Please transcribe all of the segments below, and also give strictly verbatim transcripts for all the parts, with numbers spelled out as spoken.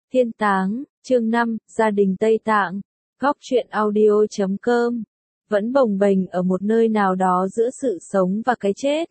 Thiên táng, chương năm, gia đình Tây Tạng. Góc truyện audio chấm com. Vẫn bồng bềnh ở một nơi nào đó giữa sự sống và cái chết.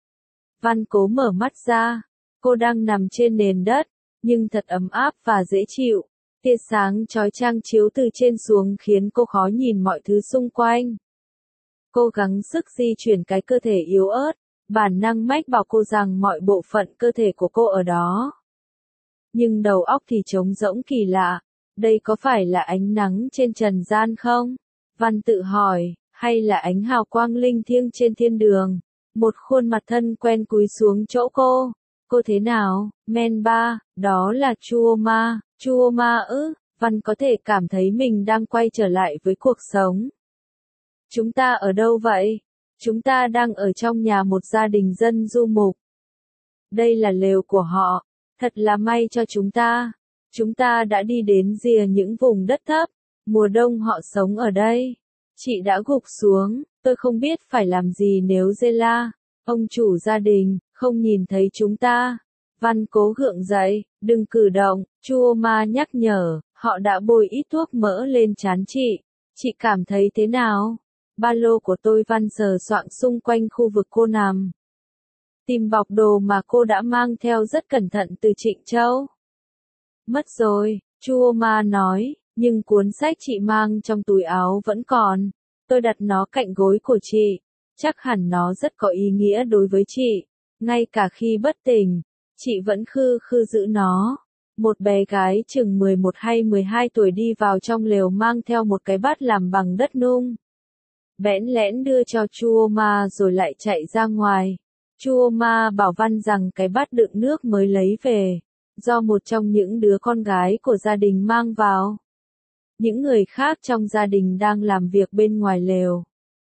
Văn Cố mở mắt ra. Cô đang nằm trên nền đất, nhưng thật ấm áp và dễ chịu. Tia sáng chói chang chiếu từ trên xuống khiến cô khó nhìn mọi thứ xung quanh. Cô gắng sức di chuyển cái cơ thể yếu ớt, bản năng mách bảo cô rằng mọi bộ phận cơ thể của cô ở đó. Nhưng đầu óc thì trống rỗng kỳ lạ. Đây có phải là ánh nắng trên trần gian không? Văn tự hỏi, hay là ánh hào quang linh thiêng trên thiên đường? Một khuôn mặt thân quen cúi xuống chỗ cô. Cô thế nào? Men ba, đó là Chuoma. Chuoma ư? Văn có thể cảm thấy mình đang quay trở lại với cuộc sống. Chúng ta ở đâu vậy? Chúng ta đang ở trong nhà một gia đình dân du mục. Đây là lều của họ. Thật là may cho chúng ta. Chúng ta đã đi đến rìa những vùng đất thấp. Mùa đông họ sống ở đây. Chị đã gục xuống. Tôi không biết phải làm gì nếu Zela, ông chủ gia đình, không nhìn thấy chúng ta. Văn Cố gượng dậy. Đừng cử động. Chuoma nhắc nhở. Họ đã bôi ít thuốc mỡ lên trán chị. Chị cảm thấy thế nào? Ba lô của tôi. Văn sờ soạng xung quanh khu vực cô nằm. Tìm bọc đồ mà cô đã mang theo rất cẩn thận từ Trịnh Châu. Mất rồi, Chuoma nói, nhưng cuốn sách chị mang trong túi áo vẫn còn. Tôi đặt nó cạnh gối của chị. Chắc hẳn nó rất có ý nghĩa đối với chị. Ngay cả khi bất tỉnh, chị vẫn khư khư giữ nó. Một bé gái chừng mười một hay mười hai tuổi đi vào trong lều mang theo một cái bát làm bằng đất nung. Bẽn lẽn đưa cho Chuoma rồi lại chạy ra ngoài. Chuoma bảo Văn rằng cái bát đựng nước mới lấy về, do một trong những đứa con gái của gia đình mang vào. Những người khác trong gia đình đang làm việc bên ngoài lều.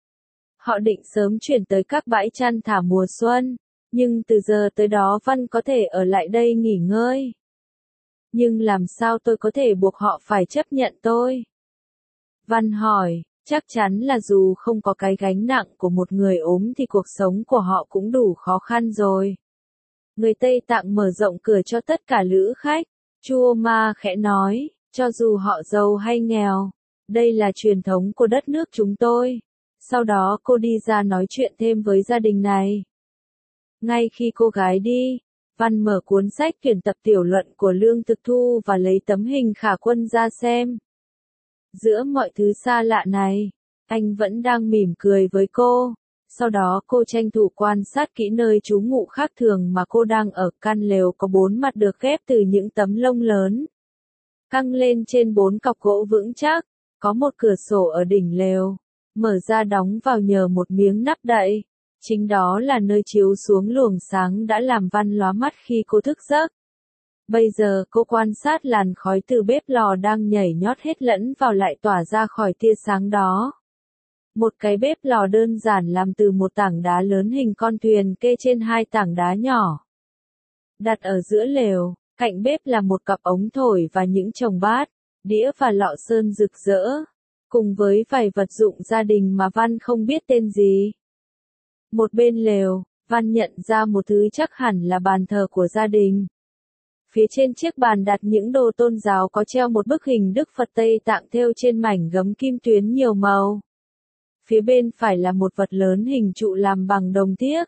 Họ định sớm chuyển tới các bãi chăn thả mùa xuân, nhưng từ giờ tới đó Văn có thể ở lại đây nghỉ ngơi. Nhưng làm sao tôi có thể buộc họ phải chấp nhận tôi? Văn hỏi. Chắc chắn là dù không có cái gánh nặng của một người ốm thì cuộc sống của họ cũng đủ khó khăn rồi. Người Tây Tạng mở rộng cửa cho tất cả lữ khách. Chuoma khẽ nói, cho dù họ giàu hay nghèo, đây là truyền thống của đất nước chúng tôi. Sau đó cô đi ra nói chuyện thêm với gia đình này. Ngay khi cô gái đi, Văn mở cuốn sách tuyển tập tiểu luận của Lương Thực Thu và lấy tấm hình Khả Quân ra xem. Giữa mọi thứ xa lạ này, anh vẫn đang mỉm cười với cô. Sau đó cô tranh thủ quan sát kỹ nơi trú ngụ khác thường mà cô đang ở. Căn lều có bốn mặt được ghép từ những tấm lông lớn, căng lên trên bốn cọc gỗ vững chắc. Có một cửa sổ ở đỉnh lều, mở ra đóng vào nhờ một miếng nắp đậy. Chính đó là nơi chiếu xuống luồng sáng đã làm Văn lóa mắt khi cô thức giấc. Bây giờ cô quan sát làn khói từ bếp lò đang nhảy nhót hết lẫn vào lại tỏa ra khỏi tia sáng đó. Một cái bếp lò đơn giản làm từ một tảng đá lớn hình con thuyền kê trên hai tảng đá nhỏ. Đặt ở giữa lều, cạnh bếp là một cặp ống thổi và những chồng bát, đĩa và lọ sơn rực rỡ, cùng với vài vật dụng gia đình mà Văn không biết tên gì. Một bên lều, Văn nhận ra một thứ chắc hẳn là bàn thờ của gia đình. Phía trên chiếc bàn đặt những đồ tôn giáo có treo một bức hình Đức Phật Tây Tạng thêu trên mảnh gấm kim tuyến nhiều màu. Phía bên phải là một vật lớn hình trụ làm bằng đồng thiếc.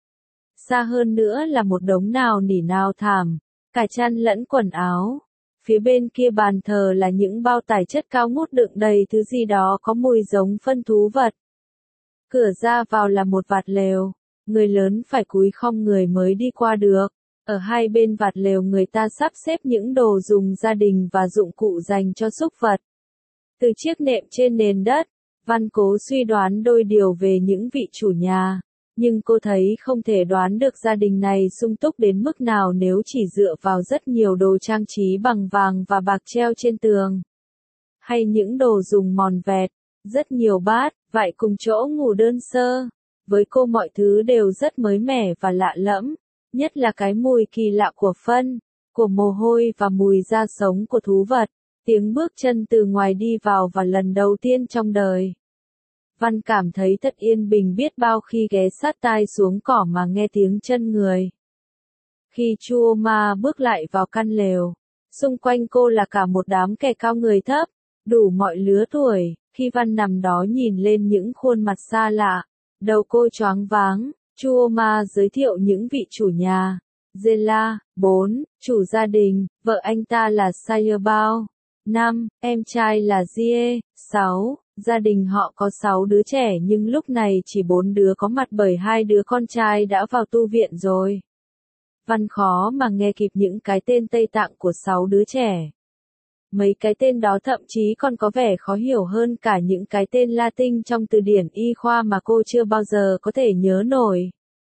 Xa hơn nữa là một đống nào nỉ nào thảm, cả chăn lẫn quần áo. Phía bên kia bàn thờ là những bao tải chất cao ngút đựng đầy thứ gì đó có mùi giống phân thú vật. Cửa ra vào là một vạt lều, người lớn phải cúi khom người mới đi qua được. Ở hai bên vạt lều người ta sắp xếp những đồ dùng gia đình và dụng cụ dành cho súc vật. Từ chiếc nệm trên nền đất, Văn Cố suy đoán đôi điều về những vị chủ nhà, nhưng cô thấy không thể đoán được gia đình này sung túc đến mức nào nếu chỉ dựa vào rất nhiều đồ trang trí bằng vàng và bạc treo trên tường. Hay những đồ dùng mòn vẹt, rất nhiều bát, vại cùng chỗ ngủ đơn sơ. Với cô mọi thứ đều rất mới mẻ và lạ lẫm. Nhất là cái mùi kỳ lạ của phân, của mồ hôi và mùi da sống của thú vật, tiếng bước chân từ ngoài đi vào và lần đầu tiên trong đời. Văn cảm thấy thật yên bình biết bao khi ghé sát tai xuống cỏ mà nghe tiếng chân người. Khi Chuoma bước lại vào căn lều, Xung quanh cô là cả một đám kẻ cao người thấp, đủ mọi lứa tuổi. Khi Văn nằm đó nhìn lên những khuôn mặt xa lạ, đầu cô choáng váng. Chuoma giới thiệu những vị chủ nhà. Zela, bốn, chủ gia đình, vợ anh ta là Sayebao, năm, em trai là Jie, sáu, gia đình họ có sáu đứa trẻ nhưng lúc này chỉ bốn đứa có mặt bởi hai đứa con trai đã vào tu viện rồi. Văn khó mà nghe kịp những cái tên Tây Tạng của sáu đứa trẻ. Mấy cái tên đó thậm chí còn có vẻ khó hiểu hơn cả những cái tên Latin trong từ điển y khoa mà cô chưa bao giờ có thể nhớ nổi.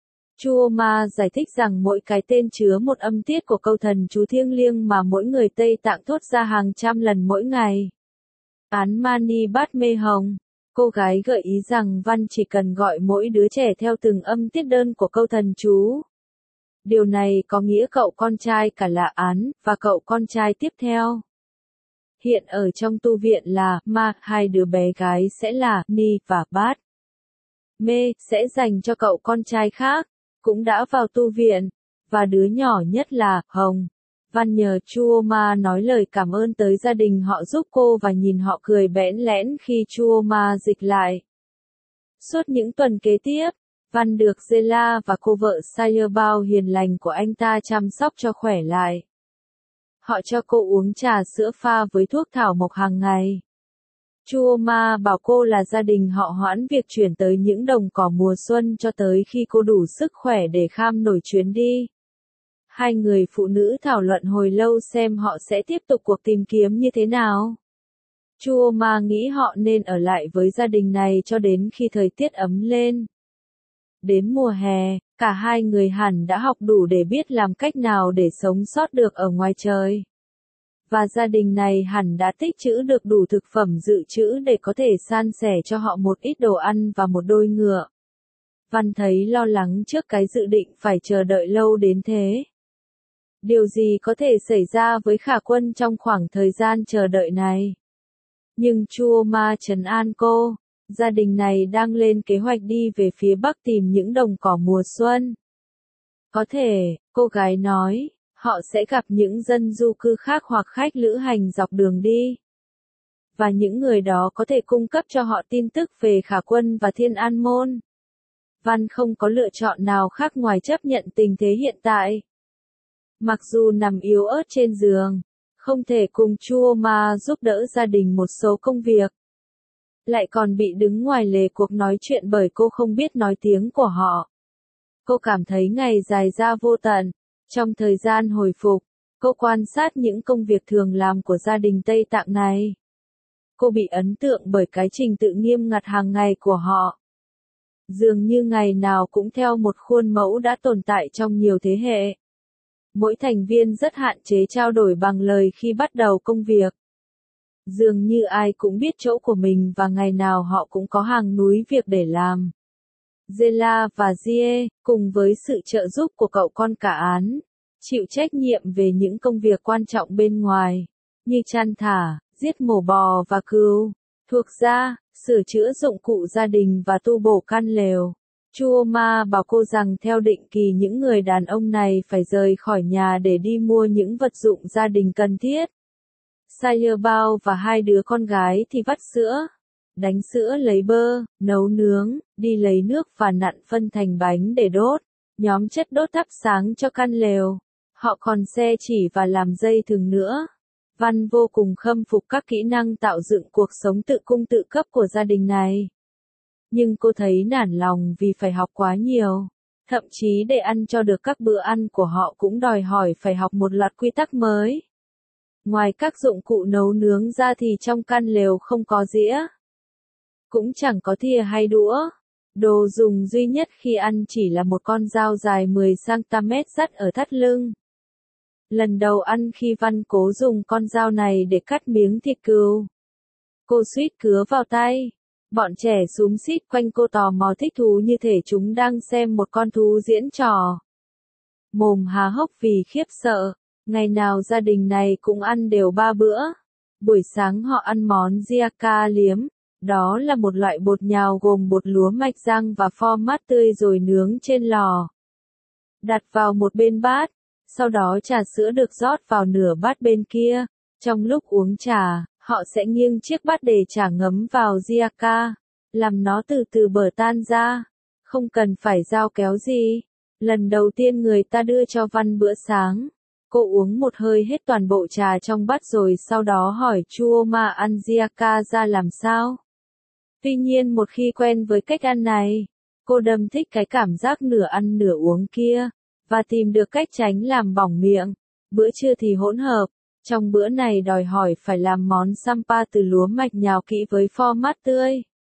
Chuoma giải thích rằng mỗi cái tên chứa một âm tiết của câu thần chú thiêng liêng mà mỗi người Tây Tạng thốt ra hàng trăm lần mỗi ngày. Án Mani Bát Mê Hồng. Cô gái gợi ý rằng Văn chỉ cần gọi mỗi đứa trẻ theo từng âm tiết đơn của câu thần chú. Điều này có nghĩa cậu con trai cả là Án, và cậu con trai tiếp theo. Hiện ở trong tu viện là Ma, hai đứa bé gái sẽ là Ni và Bát. Mê sẽ dành cho cậu con trai khác, cũng đã vào tu viện, và đứa nhỏ nhất là Hồng. Văn nhờ Chuoma nói lời cảm ơn tới gia đình họ giúp cô và nhìn họ cười bẽn lẽn khi Chuoma dịch lại. Suốt những tuần kế tiếp, Văn được Zela và cô vợ Sayebao hiền lành của anh ta chăm sóc cho khỏe lại. Họ cho cô uống trà sữa pha với thuốc thảo mộc hàng ngày. Chuoma bảo cô là gia đình họ hoãn việc chuyển tới những đồng cỏ mùa xuân cho tới khi cô đủ sức khỏe để kham nổi chuyến đi. Hai người phụ nữ thảo luận hồi lâu xem họ sẽ tiếp tục cuộc tìm kiếm như thế nào. Chuoma nghĩ họ nên ở lại với gia đình này cho đến khi thời tiết ấm lên. Đến mùa hè, cả hai người hẳn đã học đủ để biết làm cách nào để sống sót được ở ngoài trời. Và gia đình này hẳn đã tích trữ được đủ thực phẩm dự trữ để có thể san sẻ cho họ một ít đồ ăn và một đôi ngựa. Văn thấy lo lắng trước cái dự định phải chờ đợi lâu đến thế. Điều gì có thể xảy ra với Khả Quân trong khoảng thời gian chờ đợi này? Nhưng Chuoma trấn an cô, gia đình này đang lên kế hoạch đi về phía bắc tìm những đồng cỏ mùa xuân. Có thể, cô gái nói, họ sẽ gặp những dân du cư khác hoặc khách lữ hành dọc đường đi. Và những người đó có thể cung cấp cho họ tin tức về Khả Quân và Thiên An Môn. Văn không có lựa chọn nào khác ngoài chấp nhận tình thế hiện tại. Mặc dù nằm yếu ớt trên giường, không thể cùng Chuoma giúp đỡ gia đình một số công việc. Lại còn bị đứng ngoài lề cuộc nói chuyện bởi cô không biết nói tiếng của họ. Cô cảm thấy ngày dài ra vô tận. Trong thời gian hồi phục, cô quan sát những công việc thường làm của gia đình Tây Tạng này. Cô bị ấn tượng bởi cái trình tự nghiêm ngặt hàng ngày của họ. Dường như ngày nào cũng theo một khuôn mẫu đã tồn tại trong nhiều thế hệ. Mỗi thành viên rất hạn chế trao đổi bằng lời khi bắt đầu công việc. Dường như ai cũng biết chỗ của mình và ngày nào họ cũng có hàng núi việc để làm. Zela và Jie, cùng với sự trợ giúp của cậu con cả Án, chịu trách nhiệm về những công việc quan trọng bên ngoài, như chăn thả, giết mổ bò và cừu, thuộc gia, sửa chữa dụng cụ gia đình và tu bổ căn lều. Chuoma bảo cô rằng theo định kỳ những người đàn ông này phải rời khỏi nhà để đi mua những vật dụng gia đình cần thiết. Sayebao và hai đứa con gái thì vắt sữa, đánh sữa lấy bơ, nấu nướng, đi lấy nước và nặn phân thành bánh để đốt, nhóm chất đốt thắp sáng cho căn lều. Họ còn xe chỉ và làm dây thừng nữa. Văn vô cùng khâm phục các kỹ năng tạo dựng cuộc sống tự cung tự cấp của gia đình này. Nhưng cô thấy nản lòng vì phải học quá nhiều. Thậm chí để ăn cho được các bữa ăn của họ cũng đòi hỏi phải học một loạt quy tắc mới. Ngoài các dụng cụ nấu nướng ra thì trong căn lều không có dĩa. Cũng chẳng có thìa hay đũa. Đồ dùng duy nhất khi ăn chỉ là một con dao dài mười xăng-ti-mét dắt ở thắt lưng. Lần đầu ăn khi Văn cố dùng con dao này để cắt miếng thịt cừu, cô suýt cứa vào tay. Bọn trẻ xúm xít quanh cô tò mò thích thú như thể chúng đang xem một con thú diễn trò. Mồm há hốc vì khiếp sợ. Ngày nào gia đình này cũng ăn đều ba bữa. Buổi sáng họ ăn món giaka liếm. Đó là một loại bột nhào gồm bột lúa mạch rang và pho mát tươi rồi nướng trên lò. Đặt vào một bên bát, Sau đó trà sữa được rót vào nửa bát bên kia. Trong lúc uống trà, họ sẽ nghiêng chiếc bát để trà ngấm vào Jiaka, làm nó từ từ bở tan ra. Không cần phải dao kéo gì. Lần đầu tiên người ta đưa cho Văn bữa sáng. Cô uống một hơi hết toàn bộ trà trong bát rồi sau đó hỏi Chuoma ăn Jiaka ra làm sao. Tuy nhiên một khi quen với cách ăn này, cô đâm thích cái cảm giác nửa ăn nửa uống kia, và tìm được cách tránh làm bỏng miệng. Bữa trưa thì hỗn hợp. Trong bữa này đòi hỏi phải làm món sampa từ lúa mạch nhào kỹ với format tươi.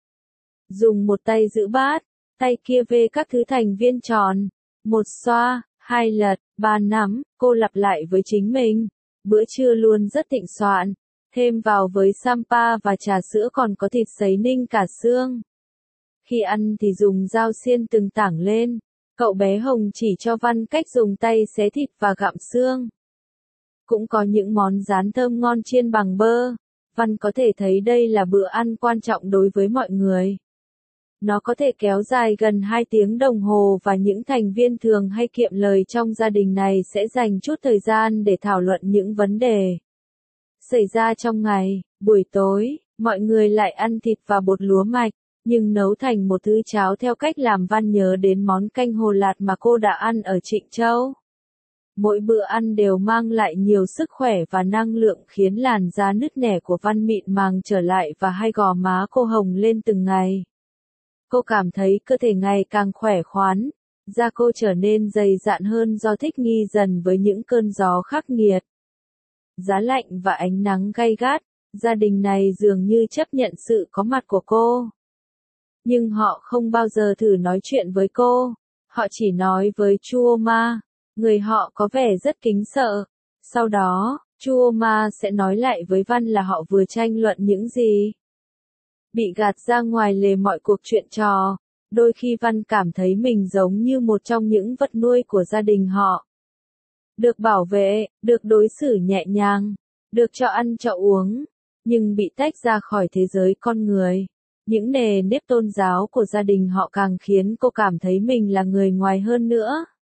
Dùng một tay giữ bát, tay kia vê các thứ thành viên tròn. Một xoa, hai lật, ba nắm, cô lặp lại với chính mình. Bữa trưa luôn rất thịnh soạn. Thêm vào với sampa và trà sữa còn có thịt sấy ninh cả xương. Khi ăn thì dùng dao xiên từng tảng lên. Cậu bé Hồng chỉ cho Văn cách dùng tay xé thịt và gặm xương. Cũng có những món rán thơm ngon chiên bằng bơ. Văn có thể thấy đây là bữa ăn quan trọng đối với mọi người. Nó có thể kéo dài gần hai tiếng đồng hồ và những thành viên thường hay kiệm lời trong gia đình này sẽ dành chút thời gian để thảo luận những vấn đề xảy ra trong ngày. Buổi tối, mọi người lại ăn thịt và bột lúa mạch, nhưng nấu thành một thứ cháo theo cách làm Văn nhớ đến món canh hồ lạt mà cô đã ăn ở Trịnh Châu. Mỗi bữa ăn đều mang lại nhiều sức khỏe và năng lượng khiến làn da nứt nẻ của Văn mịn màng trở lại và hai gò má cô hồng lên từng ngày. Cô cảm thấy cơ thể ngày càng khỏe khoắn, da cô trở nên dày dặn hơn do thích nghi dần với những cơn gió khắc nghiệt. Giá lạnh và ánh nắng gay gắt, gia đình này dường như chấp nhận sự có mặt của cô. Nhưng họ không bao giờ thử nói chuyện với cô, họ chỉ nói với Chuoma. Người họ có vẻ rất kính sợ. Sau đó, Chuoma sẽ nói lại với Văn là họ vừa tranh luận những gì. Bị gạt ra ngoài lề mọi cuộc chuyện trò, đôi khi Văn cảm thấy mình giống như một trong những vật nuôi của gia đình họ. Được bảo vệ, được đối xử nhẹ nhàng, được cho ăn cho uống, nhưng bị tách ra khỏi thế giới con người. Những nề nếp tôn giáo của gia đình họ càng khiến cô cảm thấy mình là người ngoài hơn nữa.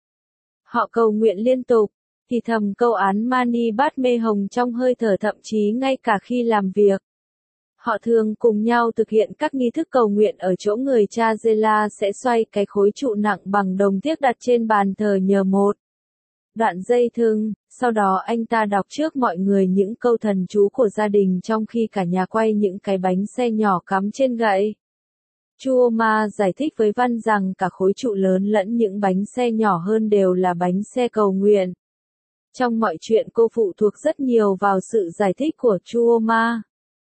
Họ cầu nguyện liên tục, thì thầm câu án Mani Padme Hum trong hơi thở thậm chí ngay cả khi làm việc. Họ thường cùng nhau thực hiện các nghi thức cầu nguyện ở chỗ người cha Zela sẽ xoay cái khối trụ nặng bằng đồng tiếc đặt trên bàn thờ nhờ một đoạn dây thừng, sau đó anh ta đọc trước mọi người những câu thần chú của gia đình trong khi cả nhà quay những cái bánh xe nhỏ cắm trên gậy. Chuoma giải thích với Văn rằng cả khối trụ lớn lẫn những bánh xe nhỏ hơn đều là bánh xe cầu nguyện. Trong mọi chuyện cô phụ thuộc rất nhiều vào sự giải thích của Chuoma.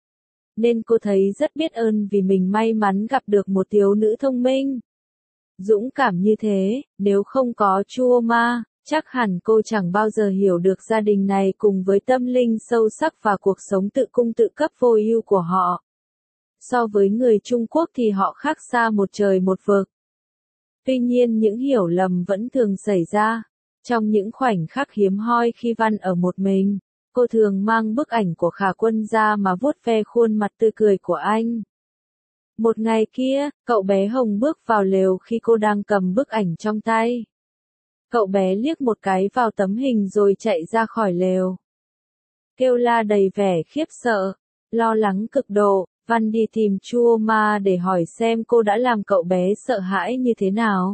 Nên cô thấy rất biết ơn vì mình may mắn gặp được một thiếu nữ thông minh, dũng cảm như thế. Nếu không có Chuoma, chắc hẳn cô chẳng bao giờ hiểu được gia đình này cùng với tâm linh sâu sắc và cuộc sống tự cung tự cấp vô ưu của họ. So với người Trung Quốc thì họ khác xa một trời một vực. Tuy nhiên những hiểu lầm vẫn thường xảy ra. Trong những khoảnh khắc hiếm hoi khi Văn ở một mình, cô thường mang bức ảnh của Khả Quân ra mà vuốt ve khuôn mặt tươi cười của anh. Một ngày kia, cậu bé Hồng bước vào lều khi cô đang cầm bức ảnh trong tay. Cậu bé liếc một cái vào tấm hình rồi chạy ra khỏi lều. Kêu la đầy vẻ khiếp sợ, lo lắng cực độ. Văn đi tìm Chuoma để hỏi xem cô đã làm cậu bé sợ hãi như thế nào.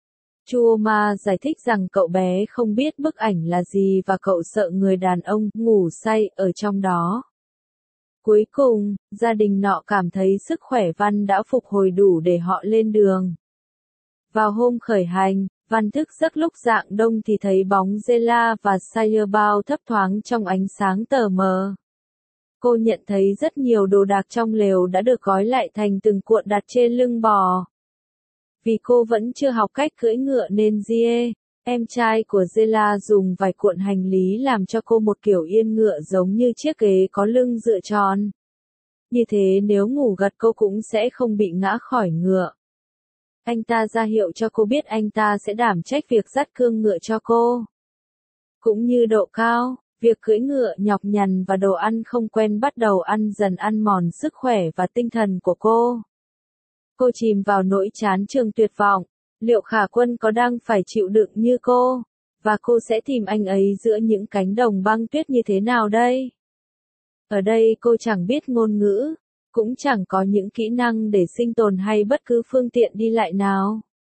Chuoma giải thích rằng cậu bé không biết bức ảnh là gì và cậu sợ người đàn ông ngủ say ở trong đó. Cuối cùng, gia đình nọ cảm thấy sức khỏe Văn đã phục hồi đủ để họ lên đường. Vào hôm khởi hành, Văn thức giấc lúc rạng đông thì thấy bóng Zela và Sayebao thấp thoáng trong ánh sáng tờ mờ. Cô nhận thấy rất nhiều đồ đạc trong lều đã được gói lại thành từng cuộn đặt trên lưng bò. Vì cô vẫn chưa học cách cưỡi ngựa nên Jie, em trai của Zela dùng vài cuộn hành lý làm cho cô một kiểu yên ngựa giống như chiếc ghế có lưng dựa tròn. Như thế nếu ngủ gật cô cũng sẽ không bị ngã khỏi ngựa. Anh ta ra hiệu cho cô biết anh ta sẽ đảm trách việc dắt cương ngựa cho cô. Cũng như độ cao, việc cưỡi ngựa nhọc nhằn và đồ ăn không quen bắt đầu ăn dần ăn mòn sức khỏe và tinh thần của cô. Cô chìm vào nỗi chán chường tuyệt vọng. Liệu Khả Quân có đang phải chịu đựng như cô? Và cô sẽ tìm anh ấy giữa những cánh đồng băng tuyết như thế nào đây? Ở đây cô chẳng biết ngôn ngữ, cũng chẳng có những kỹ năng để sinh tồn hay bất cứ phương tiện đi lại nào.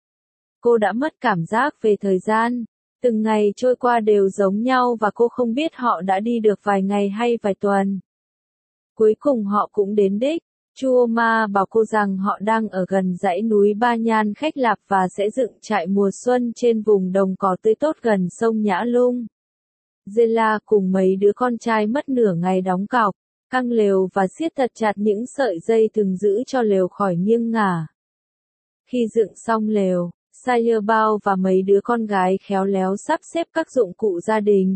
Cô đã mất cảm giác về thời gian, từng ngày trôi qua đều giống nhau và cô không biết họ đã đi được vài ngày hay vài tuần. Cuối cùng họ cũng đến đích. Chuoma bảo cô rằng họ đang ở gần dãy núi Ba Nhan Khách Lạp và sẽ dựng trại mùa xuân trên vùng đồng cỏ tươi tốt gần sông Nhã Lung. Zela cùng mấy đứa con trai mất nửa ngày đóng cọc, căng lều và siết thật chặt những sợi dây thừng giữ cho lều khỏi nghiêng ngả. Khi dựng xong lều, Sayebao và mấy đứa con gái khéo léo sắp xếp các dụng cụ gia đình.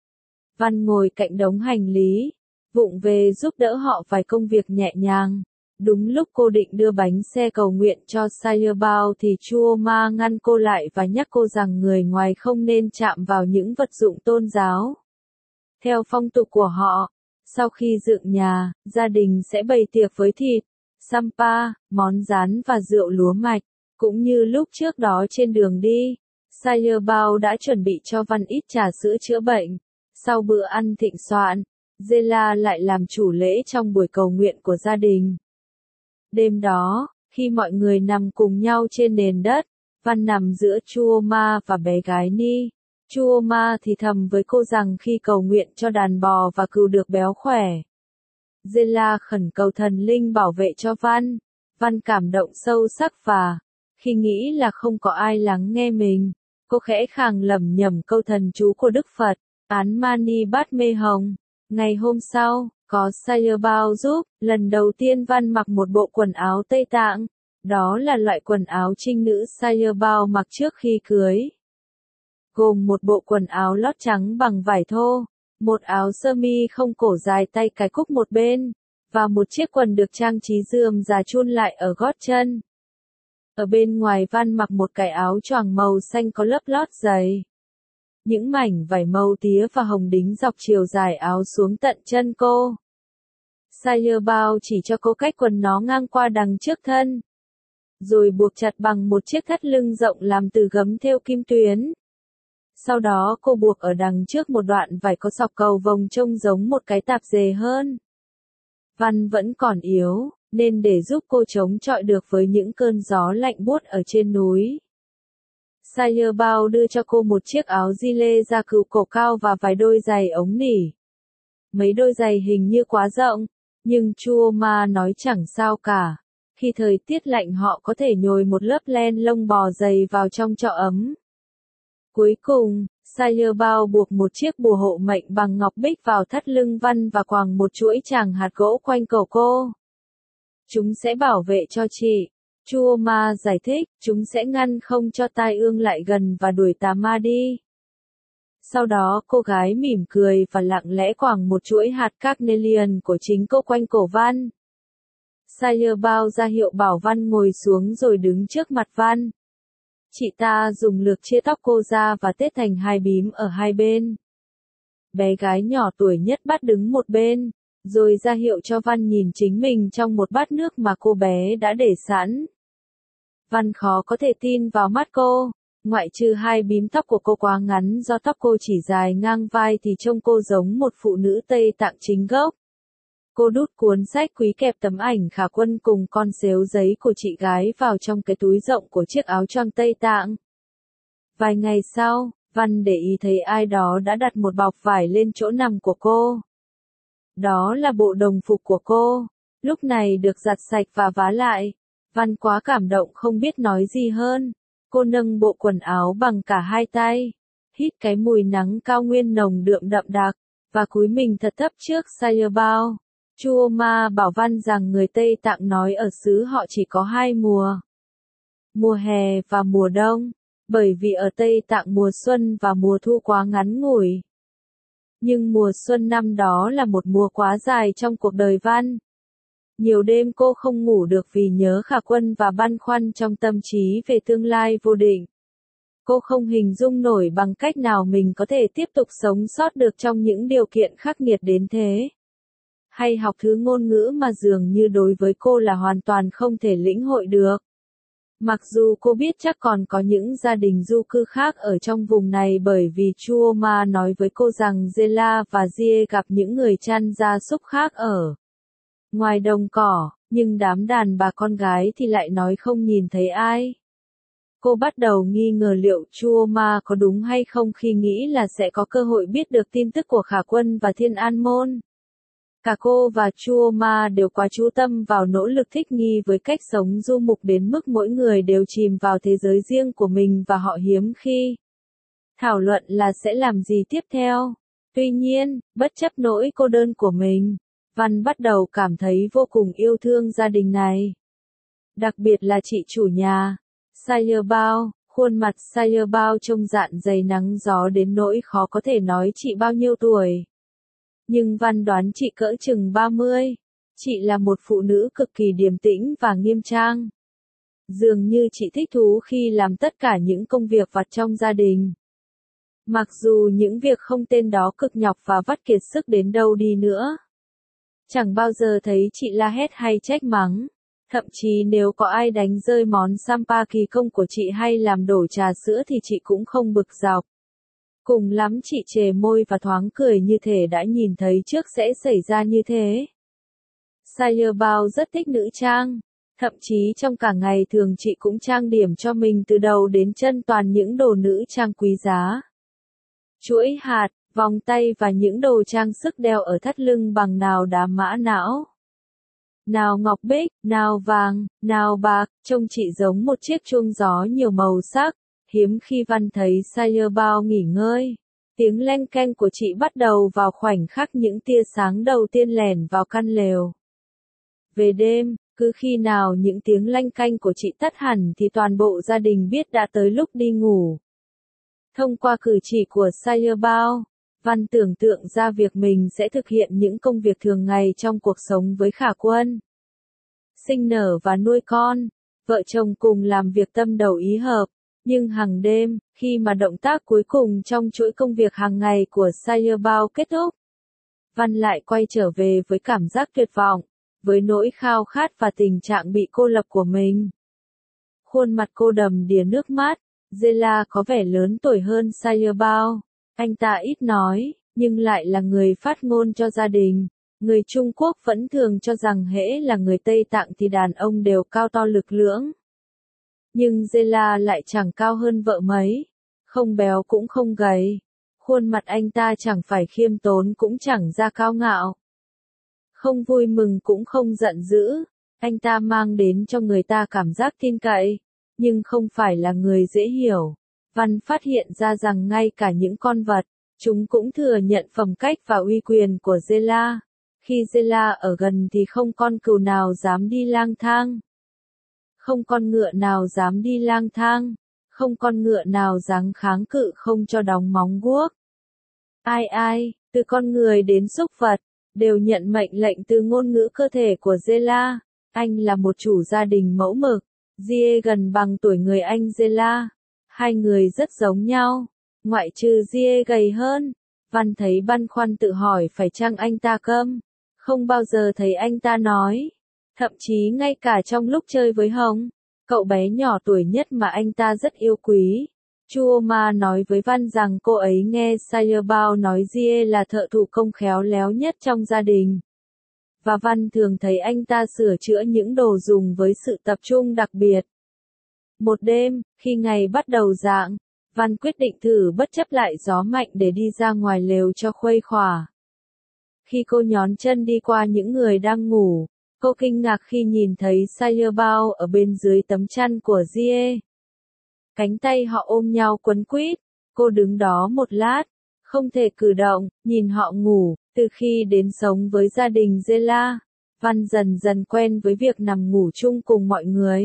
Văn ngồi cạnh đống hành lý, vụng về giúp đỡ họ vài công việc nhẹ nhàng. Đúng lúc cô định đưa bánh xe cầu nguyện cho Sayebao thì Chuoma ngăn cô lại và nhắc cô rằng người ngoài không nên chạm vào những vật dụng tôn giáo. Theo phong tục của họ, sau khi dựng nhà, gia đình sẽ bày tiệc với thịt, sampa, món rán và rượu lúa mạch. Cũng như lúc trước đó trên đường đi, Sayebao đã chuẩn bị cho Văn ít trà sữa chữa bệnh. Sau bữa ăn thịnh soạn, Zela lại làm chủ lễ trong buổi cầu nguyện của gia đình. Đêm đó, khi mọi người nằm cùng nhau trên nền đất, Văn nằm giữa Chuoma và bé gái Ni. Chuoma thì thầm với cô rằng khi cầu nguyện cho đàn bò và cừu được béo khỏe. Zela khẩn cầu thần linh bảo vệ cho Văn. Văn cảm động sâu sắc và, khi nghĩ là không có ai lắng nghe mình, cô khẽ khàng lẩm nhẩm câu thần chú của Đức Phật, Án Mani Bát Mê Hồng. Ngày hôm sau, có Sayebao giúp, lần đầu tiên Văn mặc một bộ quần áo Tây Tạng. Đó là loại quần áo trinh nữ Sayebao mặc trước khi cưới. Gồm một bộ quần áo lót trắng bằng vải thô, một áo sơ mi không cổ dài tay cài cúc một bên, và một chiếc quần được trang trí rườm rà chun lại ở gót chân. Ở bên ngoài Văn mặc một cái áo choàng màu xanh có lớp lót dày. Những mảnh vải màu tía và hồng đính dọc chiều dài áo xuống tận chân cô. Sayebao chỉ cho cô cách quần nó ngang qua đằng trước thân, rồi buộc chặt bằng một chiếc thắt lưng rộng làm từ gấm thêu kim tuyến. Sau đó cô buộc ở đằng trước một đoạn vải có sọc cầu vồng trông giống một cái tạp dề hơn. Văn vẫn còn yếu, nên để giúp cô chống chọi được với những cơn gió lạnh buốt ở trên núi, Sayebao đưa cho cô một chiếc áo gi lê da cừu cổ cao và vài đôi giày ống nỉ. Mấy đôi giày hình như quá rộng, nhưng Chuoma nói chẳng sao cả. Khi thời tiết lạnh họ có thể nhồi một lớp len lông bò dày vào trong cho ấm. Cuối cùng, Sayebao buộc một chiếc bùa hộ mệnh bằng ngọc bích vào thắt lưng Văn và quàng một chuỗi tràng hạt gỗ quanh cổ cô. Chúng sẽ bảo vệ cho chị. Chuoma giải thích, chúng sẽ ngăn không cho tai ương lại gần và đuổi tà ma đi. Sau đó cô gái mỉm cười và lặng lẽ quàng một chuỗi hạt carnelian của chính cô quanh cổ Văn. Sayebao ra hiệu bảo Văn ngồi xuống rồi đứng trước mặt Văn. Chị ta dùng lược chia tóc cô ra và tết thành hai bím ở hai bên. Bé gái nhỏ tuổi nhất bắt đứng một bên, rồi ra hiệu cho Văn nhìn chính mình trong một bát nước mà cô bé đã để sẵn. Văn khó có thể tin vào mắt cô, ngoại trừ hai bím tóc của cô quá ngắn do tóc cô chỉ dài ngang vai thì trông cô giống một phụ nữ Tây Tạng chính gốc. Cô đút cuốn sách quý kẹp tấm ảnh khả quân cùng con xếu giấy của chị gái vào trong cái túi rộng của chiếc áo choàng Tây Tạng. Vài ngày sau, Văn để ý thấy ai đó đã đặt một bọc vải lên chỗ nằm của cô. Đó là bộ đồng phục của cô, lúc này được giặt sạch và vá lại. Văn quá cảm động không biết nói gì hơn. Cô nâng bộ quần áo bằng cả hai tay, hít cái mùi nắng cao nguyên nồng đượm đậm đặc, và cúi mình thật thấp trước Sayebao. Chuoma bảo Văn rằng người Tây Tạng nói ở xứ họ chỉ có hai mùa, mùa hè và mùa đông, bởi vì ở Tây Tạng mùa xuân và mùa thu quá ngắn ngủi. Nhưng mùa xuân năm đó là một mùa quá dài trong cuộc đời Văn. Nhiều đêm cô không ngủ được vì nhớ khả quân và băn khoăn trong tâm trí về tương lai vô định. Cô không hình dung nổi bằng cách nào mình có thể tiếp tục sống sót được trong những điều kiện khắc nghiệt đến thế. Hay học thứ ngôn ngữ mà dường như đối với cô là hoàn toàn không thể lĩnh hội được. Mặc dù cô biết chắc còn có những gia đình du cư khác ở trong vùng này bởi vì Chuoma nói với cô rằng Zela và Jie gặp những người chăn gia súc khác ở ngoài đồng cỏ, nhưng đám đàn bà con gái thì lại nói không nhìn thấy ai. Cô bắt đầu nghi ngờ liệu Chuoma có đúng hay không khi nghĩ là sẽ có cơ hội biết được tin tức của Khả Quân và Thiên An Môn. Cả cô và Chuoma đều quá chú tâm vào nỗ lực thích nghi với cách sống du mục đến mức mỗi người đều chìm vào thế giới riêng của mình và họ hiếm khi thảo luận là sẽ làm gì tiếp theo. Tuy nhiên, bất chấp nỗi cô đơn của mình, Văn bắt đầu cảm thấy vô cùng yêu thương gia đình này. Đặc biệt là chị chủ nhà, Sayebao, khuôn mặt Sayebao trông rạn dày nắng gió đến nỗi khó có thể nói chị bao nhiêu tuổi. Nhưng Văn đoán chị cỡ chừng ba mươi. Chị là một phụ nữ cực kỳ điềm tĩnh và nghiêm trang. Dường như chị thích thú khi làm tất cả những công việc vặt trong gia đình. Mặc dù những việc không tên đó cực nhọc và vắt kiệt sức đến đâu đi nữa. Chẳng bao giờ thấy chị la hét hay trách mắng. Thậm chí nếu có ai đánh rơi món sampa kỳ công của chị hay làm đổ trà sữa thì chị cũng không bực dọc. Cùng lắm chị chề môi và thoáng cười như thể đã nhìn thấy trước sẽ xảy ra như thế. Sayebao rất thích nữ trang. Thậm chí trong cả ngày thường chị cũng trang điểm cho mình từ đầu đến chân toàn những đồ nữ trang quý giá. Chuỗi hạt, vòng tay và những đồ trang sức đeo ở thắt lưng bằng nào đá mã não. Nào ngọc bích, nào vàng, nào bạc, trông chị giống một chiếc chuông gió nhiều màu sắc. Hiếm khi Văn thấy Sayebao nghỉ ngơi. Tiếng leng keng của chị bắt đầu vào khoảnh khắc những tia sáng đầu tiên lẻn vào căn lều. Về đêm, cứ khi nào những tiếng lanh canh của chị tắt hẳn thì toàn bộ gia đình biết đã tới lúc đi ngủ. Thông qua cử chỉ của Sayebao, Văn tưởng tượng ra việc mình sẽ thực hiện những công việc thường ngày trong cuộc sống với Khả Quân. Sinh nở và nuôi con, vợ chồng cùng làm việc tâm đầu ý hợp. Nhưng hàng đêm, khi mà động tác cuối cùng trong chuỗi công việc hàng ngày của Sayebao kết thúc, Văn lại quay trở về với cảm giác tuyệt vọng, với nỗi khao khát và tình trạng bị cô lập của mình. Khuôn mặt cô đầm đìa nước mắt, Zela có vẻ lớn tuổi hơn Sayebao. Anh ta ít nói, nhưng lại là người phát ngôn cho gia đình. Người Trung Quốc vẫn thường cho rằng hễ là người Tây Tạng thì đàn ông đều cao to lực lưỡng. Nhưng Zela lại chẳng cao hơn vợ mấy, không béo cũng không gầy. Khuôn mặt anh ta chẳng phải khiêm tốn cũng chẳng ra cao ngạo. Không vui mừng cũng không giận dữ, anh ta mang đến cho người ta cảm giác tin cậy, nhưng không phải là người dễ hiểu. Văn phát hiện ra rằng ngay cả những con vật, chúng cũng thừa nhận phẩm cách và uy quyền của Zela. Khi Zela ở gần thì không con cừu nào dám đi lang thang. Không con ngựa nào dám đi lang thang, không con ngựa nào dám kháng cự không cho đóng móng guốc. Ai ai, từ con người đến súc vật, đều nhận mệnh lệnh từ ngôn ngữ cơ thể của Zela. Anh là một chủ gia đình mẫu mực, Jie gần bằng tuổi người anh Zela. Hai người rất giống nhau, ngoại trừ Jie gầy hơn. Văn thấy băn khoăn tự hỏi phải chăng anh ta câm, không bao giờ thấy anh ta nói. Thậm chí ngay cả trong lúc chơi với Hồng, cậu bé nhỏ tuổi nhất mà anh ta rất yêu quý. Chuoma nói với Văn rằng cô ấy nghe Sayebao nói Jie là thợ thủ công khéo léo nhất trong gia đình. Và Văn thường thấy anh ta sửa chữa những đồ dùng với sự tập trung đặc biệt. Một đêm, khi ngày bắt đầu rạng, Văn quyết định thử bất chấp lại gió mạnh để đi ra ngoài lều cho khuây khỏa. Khi cô nhón chân đi qua những người đang ngủ, cô kinh ngạc khi nhìn thấy Sayebao ở bên dưới tấm chăn của Jie. Cánh tay họ ôm nhau quấn quýt, cô đứng đó một lát, không thể cử động, nhìn họ ngủ. Từ khi đến sống với gia đình Zela, Văn dần dần quen với việc nằm ngủ chung cùng mọi người.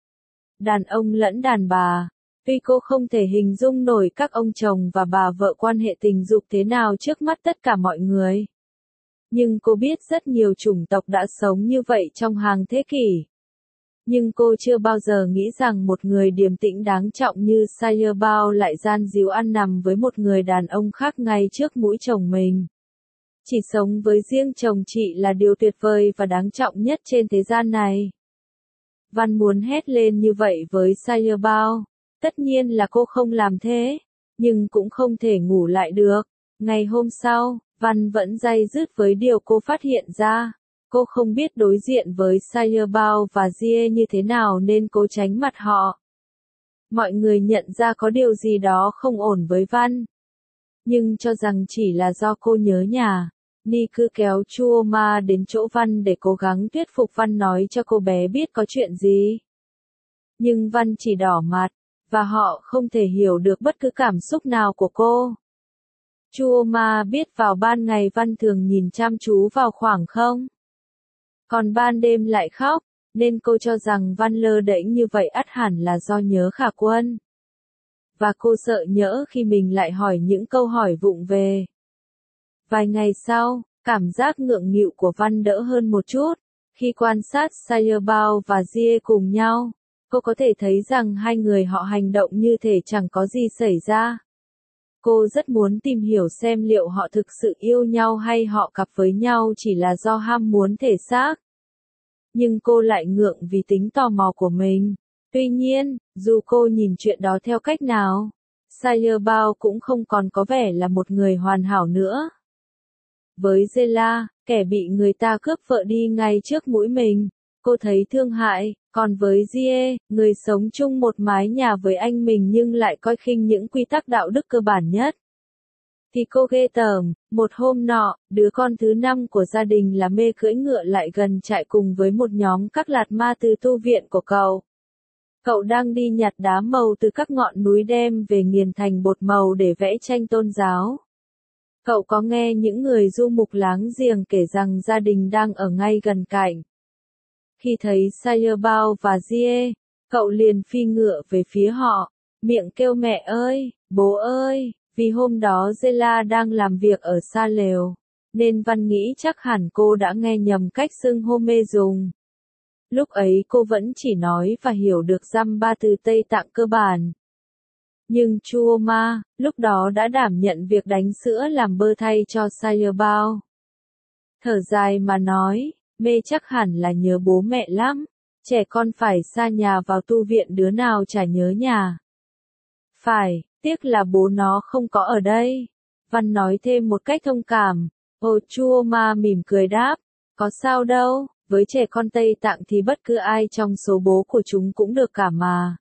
Đàn ông lẫn đàn bà, tuy cô không thể hình dung nổi các ông chồng và bà vợ quan hệ tình dục thế nào trước mắt tất cả mọi người. Nhưng cô biết rất nhiều chủng tộc đã sống như vậy trong hàng thế kỷ. Nhưng cô chưa bao giờ nghĩ rằng một người điềm tĩnh đáng trọng như Sayebao lại gian díu ăn nằm với một người đàn ông khác ngay trước mũi chồng mình. Chỉ sống với riêng chồng chị là điều tuyệt vời và đáng trọng nhất trên thế gian này. Văn muốn hét lên như vậy với Sire Bao. Tất nhiên là cô không làm thế, nhưng cũng không thể ngủ lại được. Ngày hôm sau, Văn vẫn day dứt với điều cô phát hiện ra. Cô không biết đối diện với Sire Bao và Jie như thế nào nên cố tránh mặt họ. Mọi người nhận ra có điều gì đó không ổn với Văn, nhưng cho rằng chỉ là do cô nhớ nhà. Ni cứ kéo Chuoma đến chỗ Văn để cố gắng thuyết phục Văn nói cho cô bé biết có chuyện gì. Nhưng Văn chỉ đỏ mặt, và họ không thể hiểu được bất cứ cảm xúc nào của cô. Chuoma biết vào ban ngày Văn thường nhìn chăm chú vào khoảng không, còn ban đêm lại khóc, nên cô cho rằng Văn lơ đễnh như vậy ắt hẳn là do nhớ Khả Quân. Và cô sợ nhỡ khi mình lại hỏi những câu hỏi vụng về. Vài ngày sau, cảm giác ngượng nghịu của Văn đỡ hơn một chút. Khi quan sát Sire Bao và Jie cùng nhau, cô có thể thấy rằng hai người họ hành động như thể chẳng có gì xảy ra. Cô rất muốn tìm hiểu xem liệu họ thực sự yêu nhau hay họ cặp với nhau chỉ là do ham muốn thể xác. Nhưng cô lại ngượng vì tính tò mò của mình. Tuy nhiên, dù cô nhìn chuyện đó theo cách nào, Sire Bao cũng không còn có vẻ là một người hoàn hảo nữa. Với Zela, kẻ bị người ta cướp vợ đi ngay trước mũi mình, cô thấy thương hại, còn với Jie, người sống chung một mái nhà với anh mình nhưng lại coi khinh những quy tắc đạo đức cơ bản nhất, thì cô ghê tởm. Một hôm nọ, đứa con thứ năm của gia đình là Mê cưỡi ngựa lại gần trại cùng với một nhóm các lạt ma từ tu viện của cậu. Cậu đang đi nhặt đá màu từ các ngọn núi đem về nghiền thành bột màu để vẽ tranh tôn giáo. Cậu có nghe những người du mục láng giềng kể rằng gia đình đang ở ngay gần cạnh. Khi thấy Sire Bao và Jie, cậu liền phi ngựa về phía họ, miệng kêu mẹ ơi, bố ơi, vì hôm đó Zela đang làm việc ở xa lều, nên Văn nghĩ chắc hẳn cô đã nghe nhầm cách xưng hô Mê dùng. Lúc ấy cô vẫn chỉ nói và hiểu được dăm ba từ Tây Tạng cơ bản. Nhưng Chuoma, lúc đó đã đảm nhận việc đánh sữa làm bơ thay cho Sire Bao. Thở dài mà nói, Mê chắc hẳn là nhớ bố mẹ lắm, trẻ con phải xa nhà vào tu viện đứa nào chả nhớ nhà. Phải, tiếc là bố nó không có ở đây. Văn nói thêm một cách thông cảm. Ô Chuoma mỉm cười đáp, có sao đâu, với trẻ con Tây Tạng thì bất cứ ai trong số bố của chúng cũng được cả mà.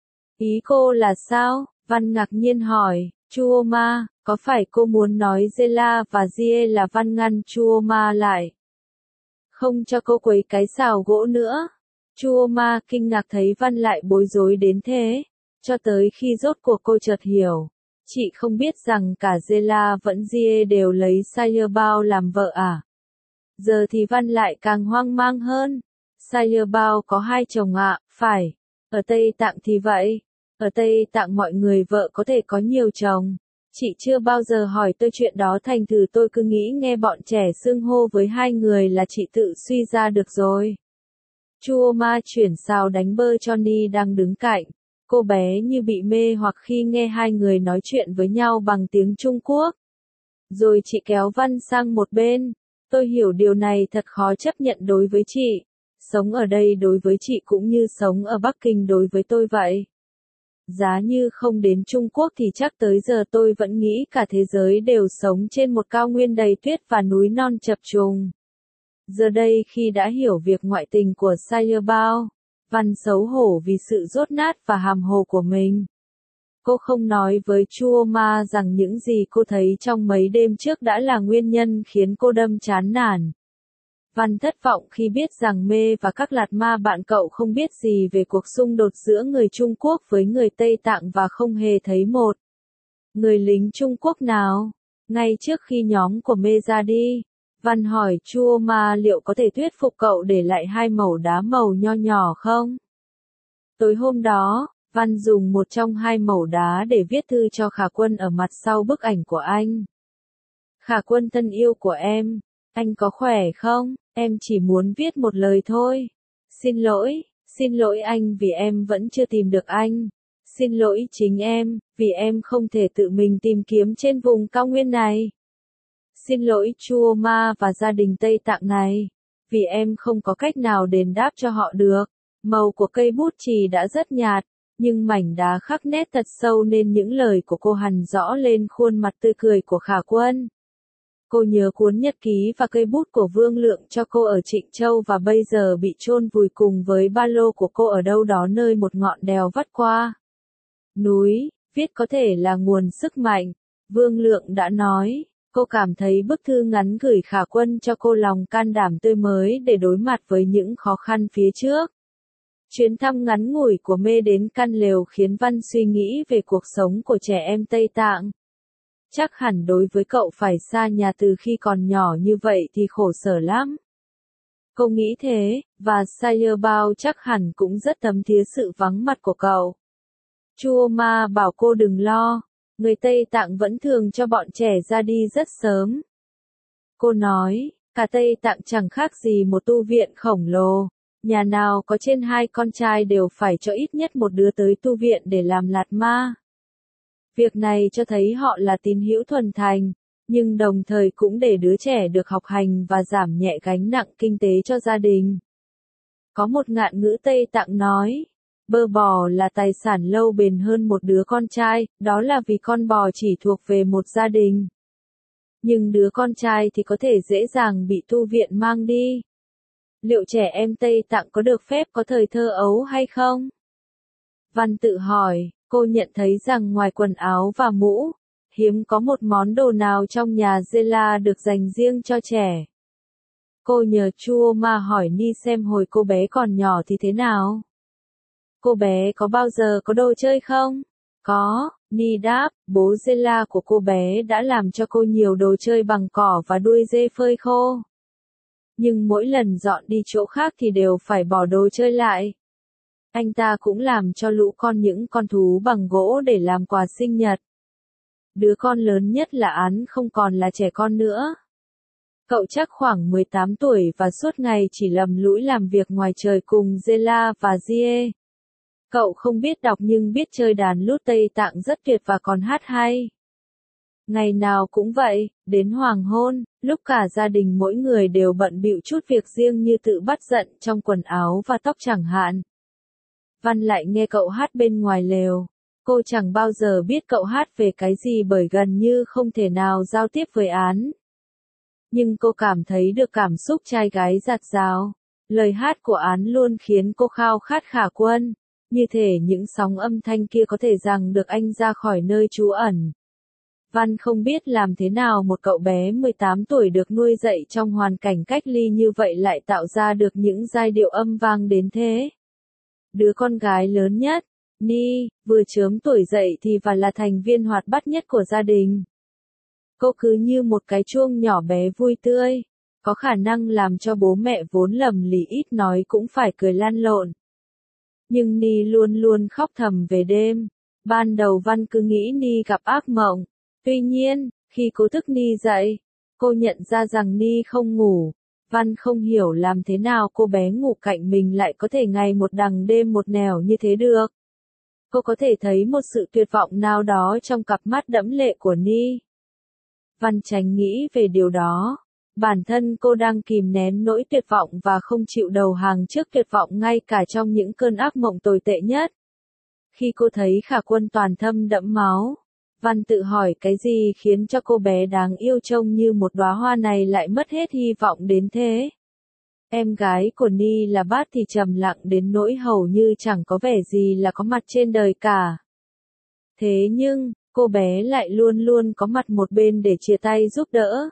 Ý cô là sao? Văn ngạc nhiên hỏi. Chuoma, có phải cô muốn nói Zela và Jie là Văn ngăn Chuoma lại, không cho cô quấy cái xào gỗ nữa? Chuoma kinh ngạc thấy Văn lại bối rối đến thế, cho tới khi rốt cuộc cô chợt hiểu. Chị không biết rằng cả Zela vẫn Jie đều lấy Sire Bao làm vợ à? Giờ thì Văn lại càng hoang mang hơn. Sire Bao có hai chồng ạ, à? Phải. Ở Tây Tạng thì vậy. Ở Tây Tạng mọi người vợ có thể có nhiều chồng. Chị chưa bao giờ hỏi tôi chuyện đó, thành thử tôi cứ nghĩ nghe bọn trẻ xưng hô với hai người là chị tự suy ra được rồi. Chuoma chuyển xào đánh bơ cho Ni đang đứng cạnh. Cô bé như bị mê hoặc khi nghe hai người nói chuyện với nhau bằng tiếng Trung Quốc. Rồi chị kéo Văn sang một bên. Tôi hiểu điều này thật khó chấp nhận đối với chị. Sống ở đây đối với chị cũng như sống ở Bắc Kinh đối với tôi vậy. Giá như không đến Trung Quốc thì chắc tới giờ tôi vẫn nghĩ cả thế giới đều sống trên một cao nguyên đầy tuyết và núi non chập trùng. Giờ đây khi đã hiểu việc ngoại tình của Sire Bao, Văn xấu hổ vì sự dốt nát và hàm hồ của mình. Cô không nói với Chuoma rằng những gì cô thấy trong mấy đêm trước đã là nguyên nhân khiến cô đâm chán nản. Văn thất vọng khi biết rằng Mê và các lạt ma bạn cậu không biết gì về cuộc xung đột giữa người Trung Quốc với người Tây Tạng và không hề thấy một người lính Trung Quốc nào. Ngay trước khi nhóm của Mê ra đi, Văn hỏi Chuoma liệu có thể thuyết phục cậu để lại hai mẩu đá màu nho nhỏ không? Tối hôm đó, Văn dùng một trong hai mẩu đá để viết thư cho Khả Quân ở mặt sau bức ảnh của anh. Khả Quân thân yêu của em, anh có khỏe không? Em chỉ muốn viết một lời thôi. Xin lỗi, xin lỗi anh vì em vẫn chưa tìm được anh. Xin lỗi chính em, vì em không thể tự mình tìm kiếm trên vùng cao nguyên này. Xin lỗi Chuoma và gia đình Tây Tạng này, vì em không có cách nào đền đáp cho họ được. Màu của cây bút chì đã rất nhạt, nhưng mảnh đá khắc nét thật sâu nên những lời của cô hằn rõ lên khuôn mặt tươi cười của Khả Quân. Cô nhớ cuốn nhật ký và cây bút của Vương Lượng cho cô ở Trịnh Châu và bây giờ bị chôn vùi cùng với ba lô của cô ở đâu đó nơi một ngọn đèo vắt qua núi. Viết có thể là nguồn sức mạnh, Vương Lượng đã nói. Cô cảm thấy bức thư ngắn gửi Khả Quân cho cô lòng can đảm tươi mới để đối mặt với những khó khăn phía trước. Chuyến thăm ngắn ngủi của Mê đến căn lều khiến Văn suy nghĩ về cuộc sống của trẻ em Tây Tạng. Chắc hẳn đối với cậu phải xa nhà từ khi còn nhỏ như vậy thì khổ sở lắm. Cô nghĩ thế, và Sayer Bao chắc hẳn cũng rất thấm thía sự vắng mặt của cậu. Chua Ma bảo cô đừng lo, người Tây Tạng vẫn thường cho bọn trẻ ra đi rất sớm. Cô nói, cả Tây Tạng chẳng khác gì một tu viện khổng lồ, nhà nào có trên hai con trai đều phải cho ít nhất một đứa tới tu viện để làm lạt ma. Việc này cho thấy họ là tín hữu thuần thành, nhưng đồng thời cũng để đứa trẻ được học hành và giảm nhẹ gánh nặng kinh tế cho gia đình. Có một ngạn ngữ Tây Tạng nói, bơ bò là tài sản lâu bền hơn một đứa con trai, đó là vì con bò chỉ thuộc về một gia đình. Nhưng đứa con trai thì có thể dễ dàng bị tu viện mang đi. Liệu trẻ em Tây Tạng có được phép có thời thơ ấu hay không? Văn tự hỏi, cô nhận thấy rằng ngoài quần áo và mũ, hiếm có một món đồ nào trong nhà Zela được dành riêng cho trẻ. Cô nhờ Chua Ma hỏi Ni xem hồi cô bé còn nhỏ thì thế nào. Cô bé có bao giờ có đồ chơi không? Có, Ni đáp, bố Zela của cô bé đã làm cho cô nhiều đồ chơi bằng cỏ và đuôi dê phơi khô. Nhưng mỗi lần dọn đi chỗ khác thì đều phải bỏ đồ chơi lại. Anh ta cũng làm cho lũ con những con thú bằng gỗ để làm quà sinh nhật. Đứa con lớn nhất là Án không còn là trẻ con nữa. Cậu chắc khoảng mười tám tuổi và suốt ngày chỉ lầm lũi làm việc ngoài trời cùng Zela và Gie. Cậu không biết đọc nhưng biết chơi đàn lút Tây Tạng rất tuyệt và còn hát hay. Ngày nào cũng vậy, đến hoàng hôn, lúc cả gia đình mỗi người đều bận bịu chút việc riêng như tự bắt giận trong quần áo và tóc chẳng hạn. Văn lại nghe cậu hát bên ngoài lều. Cô chẳng bao giờ biết cậu hát về cái gì bởi gần như không thể nào giao tiếp với Án. Nhưng cô cảm thấy được cảm xúc trai gái dạt dào. Lời hát của Án luôn khiến cô khao khát Khả Quân. Như thể những sóng âm thanh kia có thể giằng được anh ra khỏi nơi trú ẩn. Văn không biết làm thế nào một cậu bé mười tám tuổi được nuôi dạy trong hoàn cảnh cách ly như vậy lại tạo ra được những giai điệu âm vang đến thế. Đứa con gái lớn nhất, Ni, vừa chớm tuổi dậy thì và là thành viên hoạt bát nhất của gia đình. Cô cứ như một cái chuông nhỏ bé vui tươi, có khả năng làm cho bố mẹ vốn lầm lì ít nói cũng phải cười lăn lộn. Nhưng Ni luôn luôn khóc thầm về đêm. Ban đầu Văn cứ nghĩ Ni gặp ác mộng. Tuy nhiên, khi cô thức Ni dậy, cô nhận ra rằng Ni không ngủ. Văn không hiểu làm thế nào cô bé ngủ cạnh mình lại có thể ngày một đằng đêm một nẻo như thế được. Cô có thể thấy một sự tuyệt vọng nào đó trong cặp mắt đẫm lệ của Ni. Văn tránh nghĩ về điều đó. Bản thân cô đang kìm nén nỗi tuyệt vọng và không chịu đầu hàng trước tuyệt vọng ngay cả trong những cơn ác mộng tồi tệ nhất. Khi cô thấy Khả Quân toàn thân đẫm máu, Văn tự hỏi cái gì khiến cho cô bé đáng yêu trông như một đóa hoa này lại mất hết hy vọng đến thế. Em gái của Ni là Bát thì trầm lặng đến nỗi hầu như chẳng có vẻ gì là có mặt trên đời cả. Thế nhưng, cô bé lại luôn luôn có mặt một bên để chia tay giúp đỡ.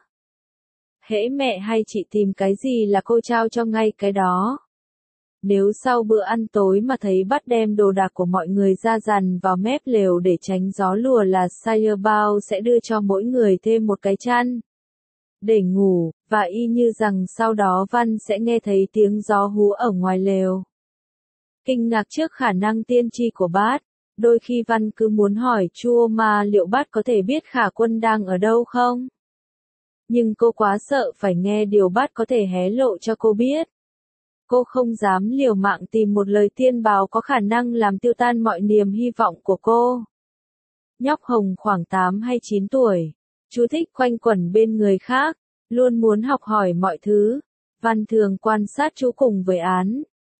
Hễ mẹ hay chị tìm cái gì là cô trao cho ngay cái đó. Nếu sau bữa ăn tối mà thấy Bát đem đồ đạc của mọi người ra dằn vào mép lều để tránh gió lùa là Sayer Bao sẽ đưa cho mỗi người thêm một cái chăn để ngủ, và y như rằng sau đó Văn sẽ nghe thấy tiếng gió hú ở ngoài lều. Kinh ngạc trước khả năng tiên tri của Bát, đôi khi Văn cứ muốn hỏi Chua Ma liệu Bát có thể biết Khả Quân đang ở đâu không? Nhưng cô quá sợ phải nghe điều Bát có thể hé lộ cho cô biết. Cô không dám liều mạng tìm một lời tiên báo có khả năng làm tiêu tan mọi niềm hy vọng của cô. Nhóc Hồng khoảng tám hay chín tuổi, chú thích quanh quẩn bên người khác, luôn muốn học hỏi mọi thứ. Văn thường quan sát chú cùng với Án.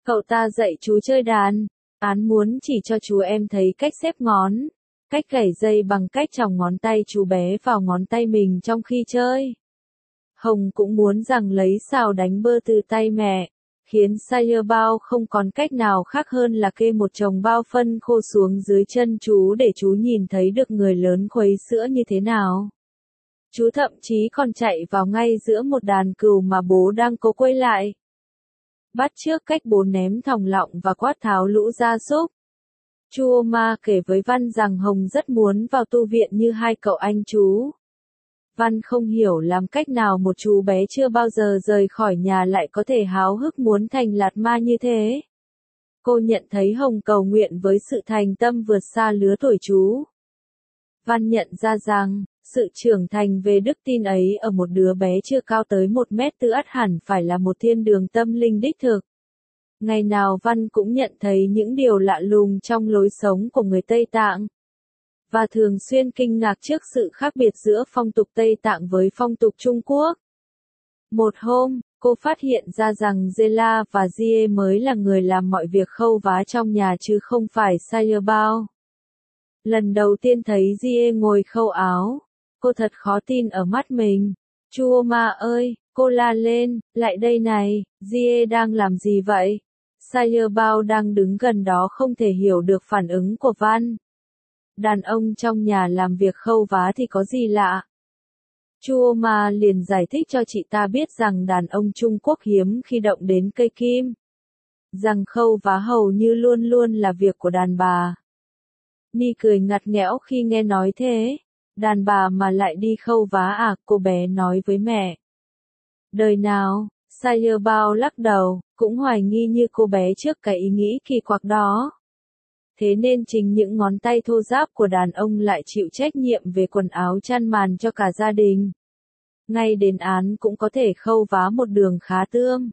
Cậu ta dạy chú chơi đàn. Án muốn chỉ cho chú em thấy cách xếp ngón, cách gảy dây bằng cách chòng ngón tay chú bé vào ngón tay mình trong khi chơi. Hồng cũng muốn rằng lấy sào đánh bơ từ tay mẹ, khiến Sire Bao không còn cách nào khác hơn là kê một chồng bao phân khô xuống dưới chân chú để chú nhìn thấy được người lớn khuấy sữa như thế nào. Chú thậm chí còn chạy vào ngay giữa một đàn cừu mà bố đang cố quay lại. Bắt chước cách bố ném thòng lọng và quát tháo lũ gia súc. Chu Ma kể với Văn rằng Hồng rất muốn vào tu viện như hai cậu anh chú. Văn không hiểu làm cách nào một chú bé chưa bao giờ rời khỏi nhà lại có thể háo hức muốn thành lạt ma như thế. Cô nhận thấy Hồng cầu nguyện với sự thành tâm vượt xa lứa tuổi chú. Văn nhận ra rằng, sự trưởng thành về đức tin ấy ở một đứa bé chưa cao tới một mét tư ắt hẳn phải là một thiên đường tâm linh đích thực. Ngày nào Văn cũng nhận thấy những điều lạ lùng trong lối sống của người Tây Tạng. Và thường xuyên kinh ngạc trước sự khác biệt giữa phong tục Tây Tạng với phong tục Trung Quốc. Một hôm, cô phát hiện ra rằng Zela và Jie mới là người làm mọi việc khâu vá trong nhà chứ không phải Sire Bao. Lần đầu tiên thấy Jie ngồi khâu áo, cô thật khó tin ở mắt mình. Chua Ma ơi, cô la lên, lại đây này, Jie đang làm gì vậy? Sire Bao đang đứng gần đó không thể hiểu được phản ứng của Văn. Đàn ông trong nhà làm việc khâu vá thì có gì lạ? Chua Ma liền giải thích cho chị ta biết rằng đàn ông Trung Quốc hiếm khi động đến cây kim. Rằng khâu vá hầu như luôn luôn là việc của đàn bà. Ni cười ngặt nghẽo khi nghe nói thế. Đàn bà mà lại đi khâu vá à, cô bé nói với mẹ. Đời nào, Sire Bao lắc đầu, cũng hoài nghi như cô bé trước cái ý nghĩ kỳ quặc đó. Thế nên chính những ngón tay thô ráp của đàn ông lại chịu trách nhiệm về quần áo chăn màn cho cả gia đình. Ngay đến án cũng có thể khâu vá một đường khá tươm.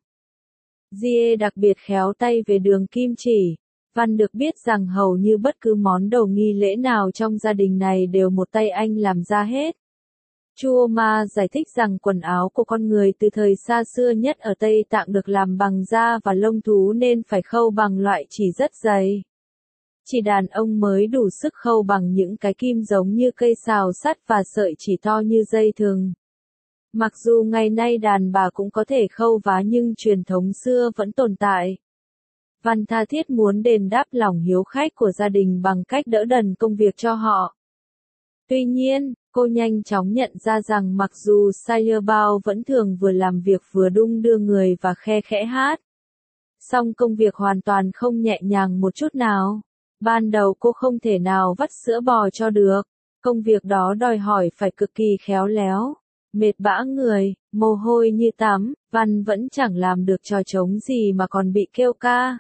Jie đặc biệt khéo tay về đường kim chỉ. Văn được biết rằng hầu như bất cứ món đồ nghi lễ nào trong gia đình này đều một tay anh làm ra hết. Chua Ma giải thích rằng quần áo của con người từ thời xa xưa nhất ở Tây Tạng được làm bằng da và lông thú nên phải khâu bằng loại chỉ rất dày. Chỉ đàn ông mới đủ sức khâu bằng những cái kim giống như cây xào sắt và sợi chỉ to như dây thừng. Mặc dù ngày nay đàn bà cũng có thể khâu vá nhưng truyền thống xưa vẫn tồn tại. Văn tha thiết muốn đền đáp lòng hiếu khách của gia đình bằng cách đỡ đần công việc cho họ. Tuy nhiên, cô nhanh chóng nhận ra rằng mặc dù Sire Bao vẫn thường vừa làm việc vừa đung đưa người và khe khẽ hát, song công việc hoàn toàn không nhẹ nhàng một chút nào. Ban đầu cô không thể nào vắt sữa bò cho được. Công việc đó đòi hỏi phải cực kỳ khéo léo. Mệt bã người, mồ hôi như tắm, Văn vẫn chẳng làm được trò trống gì mà còn bị kêu ca.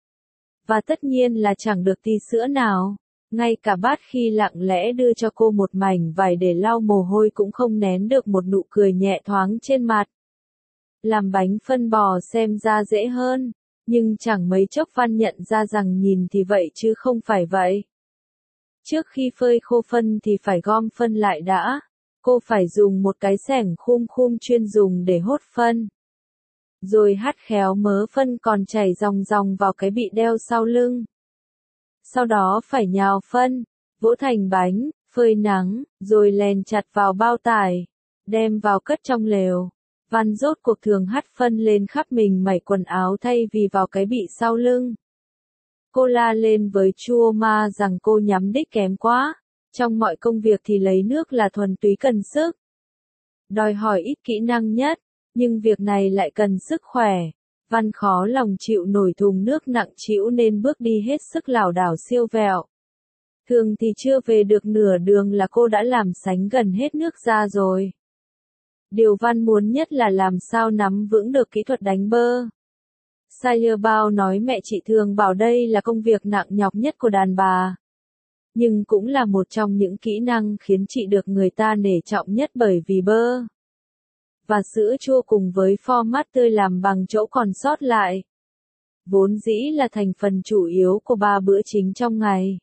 Và tất nhiên là chẳng được tí sữa nào. Ngay cả bát khi lặng lẽ đưa cho cô một mảnh vải để lau mồ hôi cũng không nén được một nụ cười nhẹ thoáng trên mặt. Làm bánh phân bò xem ra dễ hơn. Nhưng chẳng mấy chốc Văn nhận ra rằng nhìn thì vậy chứ không phải vậy. Trước khi phơi khô phân thì phải gom phân lại đã. Cô phải dùng một cái xẻng khum khum chuyên dùng để hốt phân. Rồi hắt khéo mớ phân còn chảy ròng ròng vào cái bị đeo sau lưng. Sau đó phải nhào phân, vỗ thành bánh, phơi nắng, rồi len chặt vào bao tải, đem vào cất trong lều. Văn rốt cuộc thường hắt phân lên khắp mình mẩy quần áo thay vì vào cái bị sau lưng. Cô la lên với Chua Ma rằng cô nhắm đích kém quá. Trong mọi công việc thì lấy nước là thuần túy cần sức. Đòi hỏi ít kỹ năng nhất, nhưng việc này lại cần sức khỏe. Văn khó lòng chịu nổi thùng nước nặng trĩu nên bước đi hết sức lảo đảo siêu vẹo. Thường thì chưa về được nửa đường là cô đã làm sánh gần hết nước ra rồi. Điều Văn muốn nhất là làm sao nắm vững được kỹ thuật đánh bơ. Sire Bao nói mẹ chị thường bảo đây là công việc nặng nhọc nhất của đàn bà. Nhưng cũng là một trong những kỹ năng khiến chị được người ta nể trọng nhất bởi vì bơ và sữa chua cùng với format tươi làm bằng chỗ còn sót lại. Vốn dĩ là thành phần chủ yếu của ba bữa chính trong ngày.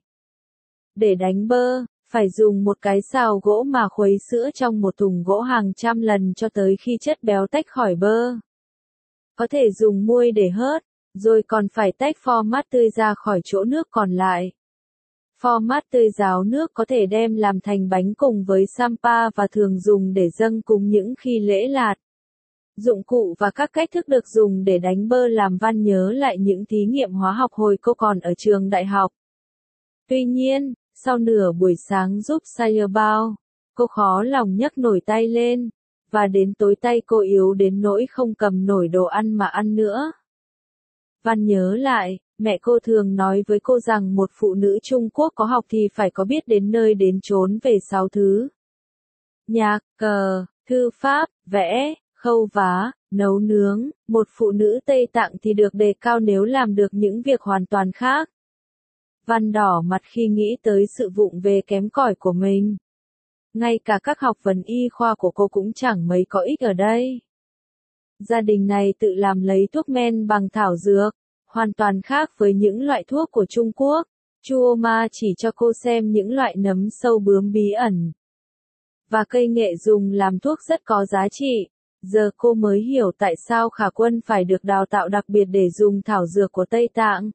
Để đánh bơ, phải dùng một cái xào gỗ mà khuấy sữa trong một thùng gỗ hàng trăm lần cho tới khi chất béo tách khỏi bơ. Có thể dùng muôi để hớt, Rồi còn phải tách format tươi ra khỏi chỗ nước còn lại. Format tươi ráo nước có thể đem làm thành bánh cùng với sampa và thường dùng để dâng cúng những khi lễ lạt. Dụng cụ và các cách thức được dùng để đánh bơ làm Văn nhớ lại những thí nghiệm hóa học hồi cô còn ở trường đại học. Tuy nhiên, sau nửa buổi sáng giúp Sayrebao, cô khó lòng nhấc nổi tay lên, và đến tối tay cô yếu đến nỗi không cầm nổi đồ ăn mà ăn nữa. Văn nhớ lại, mẹ cô thường nói với cô rằng một phụ nữ Trung Quốc có học thì phải có biết đến nơi đến chốn về sáu thứ. Nhạc, cờ, thư pháp, vẽ, khâu vá, nấu nướng, một phụ nữ Tây Tạng thì được đề cao nếu làm được những việc hoàn toàn khác. Văn đỏ mặt khi nghĩ tới sự vụng về kém cỏi của mình. Ngay cả các học vấn y khoa của cô cũng chẳng mấy có ích ở đây. Gia đình này tự làm lấy thuốc men bằng thảo dược, hoàn toàn khác với những loại thuốc của Trung Quốc. Chu Ma chỉ cho cô xem những loại nấm sâu bướm bí ẩn và cây nghệ dùng làm thuốc rất có giá trị. Giờ cô mới hiểu tại sao Khả Quân phải được đào tạo đặc biệt để dùng thảo dược của Tây Tạng.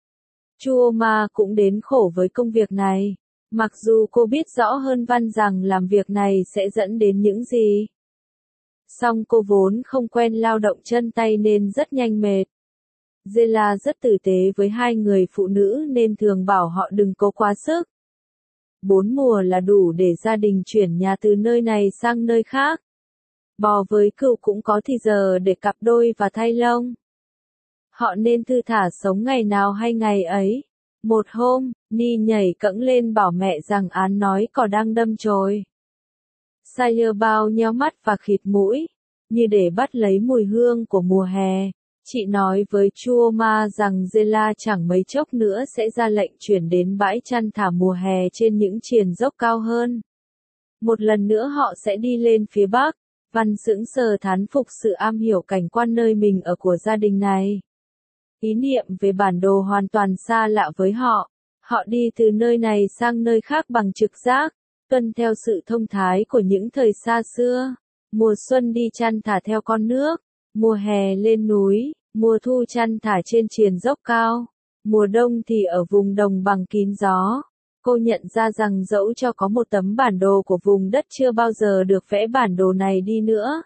Chu Ma cũng đến khổ với công việc này, mặc dù cô biết rõ hơn Văn rằng làm việc này sẽ dẫn đến những gì. Song cô vốn không quen lao động chân tay nên rất nhanh mệt. Zela rất tử tế với hai người phụ nữ nên thường bảo họ đừng cố quá sức. Bốn mùa là đủ để gia đình chuyển nhà từ nơi này sang nơi khác. Bò với cừu cũng có thì giờ để cặp đôi và thay lông. Họ nên thư thả sống ngày nào hay ngày ấy. Một hôm, Ni nhảy cẫng lên bảo mẹ rằng án nói cỏ đang đâm chồi. Sayrebao nheo mắt và khịt mũi, như để bắt lấy mùi hương của mùa hè. Chị nói với Chuoma rằng Zela chẳng mấy chốc nữa sẽ ra lệnh chuyển đến bãi chăn thả mùa hè trên những triền dốc cao hơn. Một lần nữa họ sẽ đi lên phía bắc. Văn sững sờ thán phục sự am hiểu cảnh quan nơi mình ở của gia đình này. Ý niệm về bản đồ hoàn toàn xa lạ với họ. Họ đi từ nơi này sang nơi khác bằng trực giác, tuân theo sự thông thái của những thời xa xưa. Mùa xuân đi chăn thả theo con nước, mùa hè lên núi, mùa thu chăn thả trên triền dốc cao, mùa đông thì ở vùng đồng bằng kín gió. Cô nhận ra rằng dẫu cho có một tấm bản đồ của vùng đất chưa bao giờ được vẽ bản đồ này đi nữa,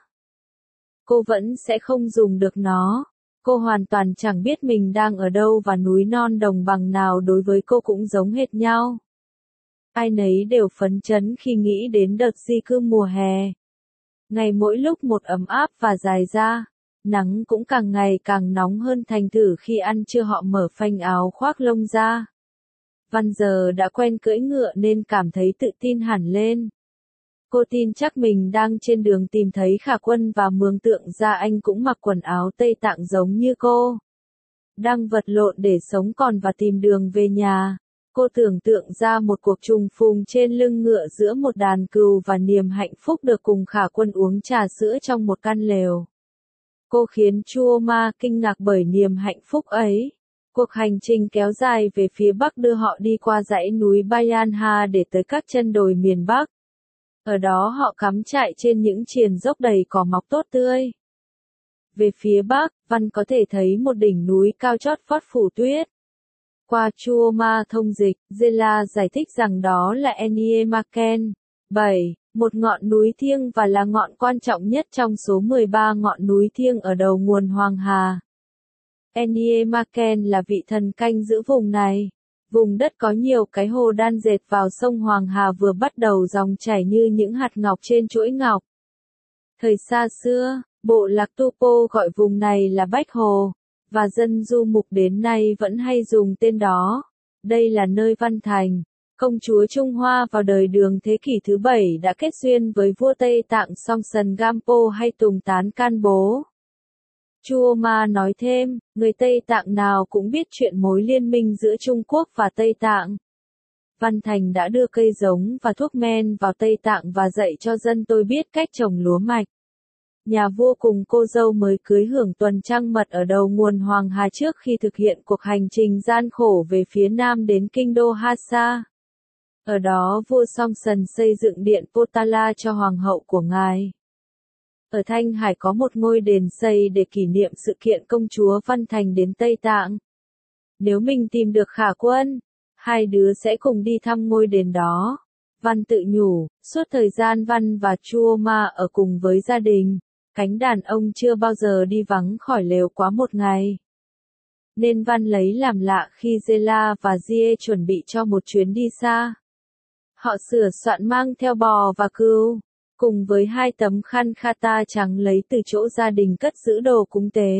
cô vẫn sẽ không dùng được nó. Cô hoàn toàn chẳng biết mình đang ở đâu và núi non đồng bằng nào đối với cô cũng giống hệt nhau. Ai nấy đều phấn chấn khi nghĩ đến đợt di cư mùa hè. Ngày mỗi lúc một ấm áp và dài ra, nắng cũng càng ngày càng nóng hơn thành thử khi ăn trưa họ mở phanh áo khoác lông ra. Văn giờ đã quen cưỡi ngựa nên cảm thấy tự tin hẳn lên. Cô tin chắc mình đang trên đường tìm thấy Khả Quân và mường tượng ra anh cũng mặc quần áo Tây Tạng giống như cô. Đang vật lộn để sống còn và tìm đường về nhà. Cô tưởng tượng ra một cuộc trùng phùng trên lưng ngựa giữa một đàn cừu và niềm hạnh phúc được cùng Khả Quân uống trà sữa trong một căn lều. Cô khiến Chuoma kinh ngạc bởi niềm hạnh phúc ấy. Cuộc hành trình kéo dài về phía bắc đưa họ đi qua dãy núi Bayanha để tới các chân đồi miền Bắc. Ở đó họ cắm trại trên những triền dốc đầy cỏ mọc tốt tươi. Về phía bắc, Văn có thể thấy một đỉnh núi cao chót vót phủ tuyết. Qua Chuoma thông dịch, Zela giải thích rằng đó là Eniemaken, bảy, một ngọn núi thiêng và là ngọn quan trọng nhất trong số mười ba ngọn núi thiêng ở đầu nguồn Hoàng Hà. Eniemaken là vị thần canh giữ vùng này. Vùng đất có nhiều cái hồ đan dệt vào sông Hoàng Hà vừa bắt đầu dòng chảy như những hạt ngọc trên chuỗi ngọc. Thời xa xưa, bộ lạc Tupo gọi vùng này là Bách Hồ, và dân du mục đến nay vẫn hay dùng tên đó. Đây là nơi Văn Thành, công chúa Trung Hoa vào đời Đường thế kỷ thứ bảy đã kết duyên với vua Tây Tạng Songtsen Gampo hay Tùng Tán Can Bố. Chuoma nói thêm, người Tây Tạng nào cũng biết chuyện mối liên minh giữa Trung Quốc và Tây Tạng. Văn Thành đã đưa cây giống và thuốc men vào Tây Tạng và dạy cho dân tôi biết cách trồng lúa mạch. Nhà vua cùng cô dâu mới cưới hưởng tuần trăng mật ở đầu nguồn Hoàng Hà trước khi thực hiện cuộc hành trình gian khổ về phía nam đến kinh đô Hasa. Ở đó vua Songtsen xây dựng điện Potala cho hoàng hậu của ngài. Ở Thanh Hải có một ngôi đền xây để kỷ niệm sự kiện công chúa Văn Thành đến Tây Tạng. Nếu mình tìm được Khả Quân, hai đứa sẽ cùng đi thăm ngôi đền đó. Văn tự nhủ, suốt thời gian Văn và Chua Ma ở cùng với gia đình, cánh đàn ông chưa bao giờ đi vắng khỏi lều quá một ngày. Nên Văn lấy làm lạ khi Zela và Gie chuẩn bị cho một chuyến đi xa. Họ sửa soạn mang theo bò và cừu, cùng với hai tấm khăn khata trắng lấy từ chỗ gia đình cất giữ đồ cúng tế.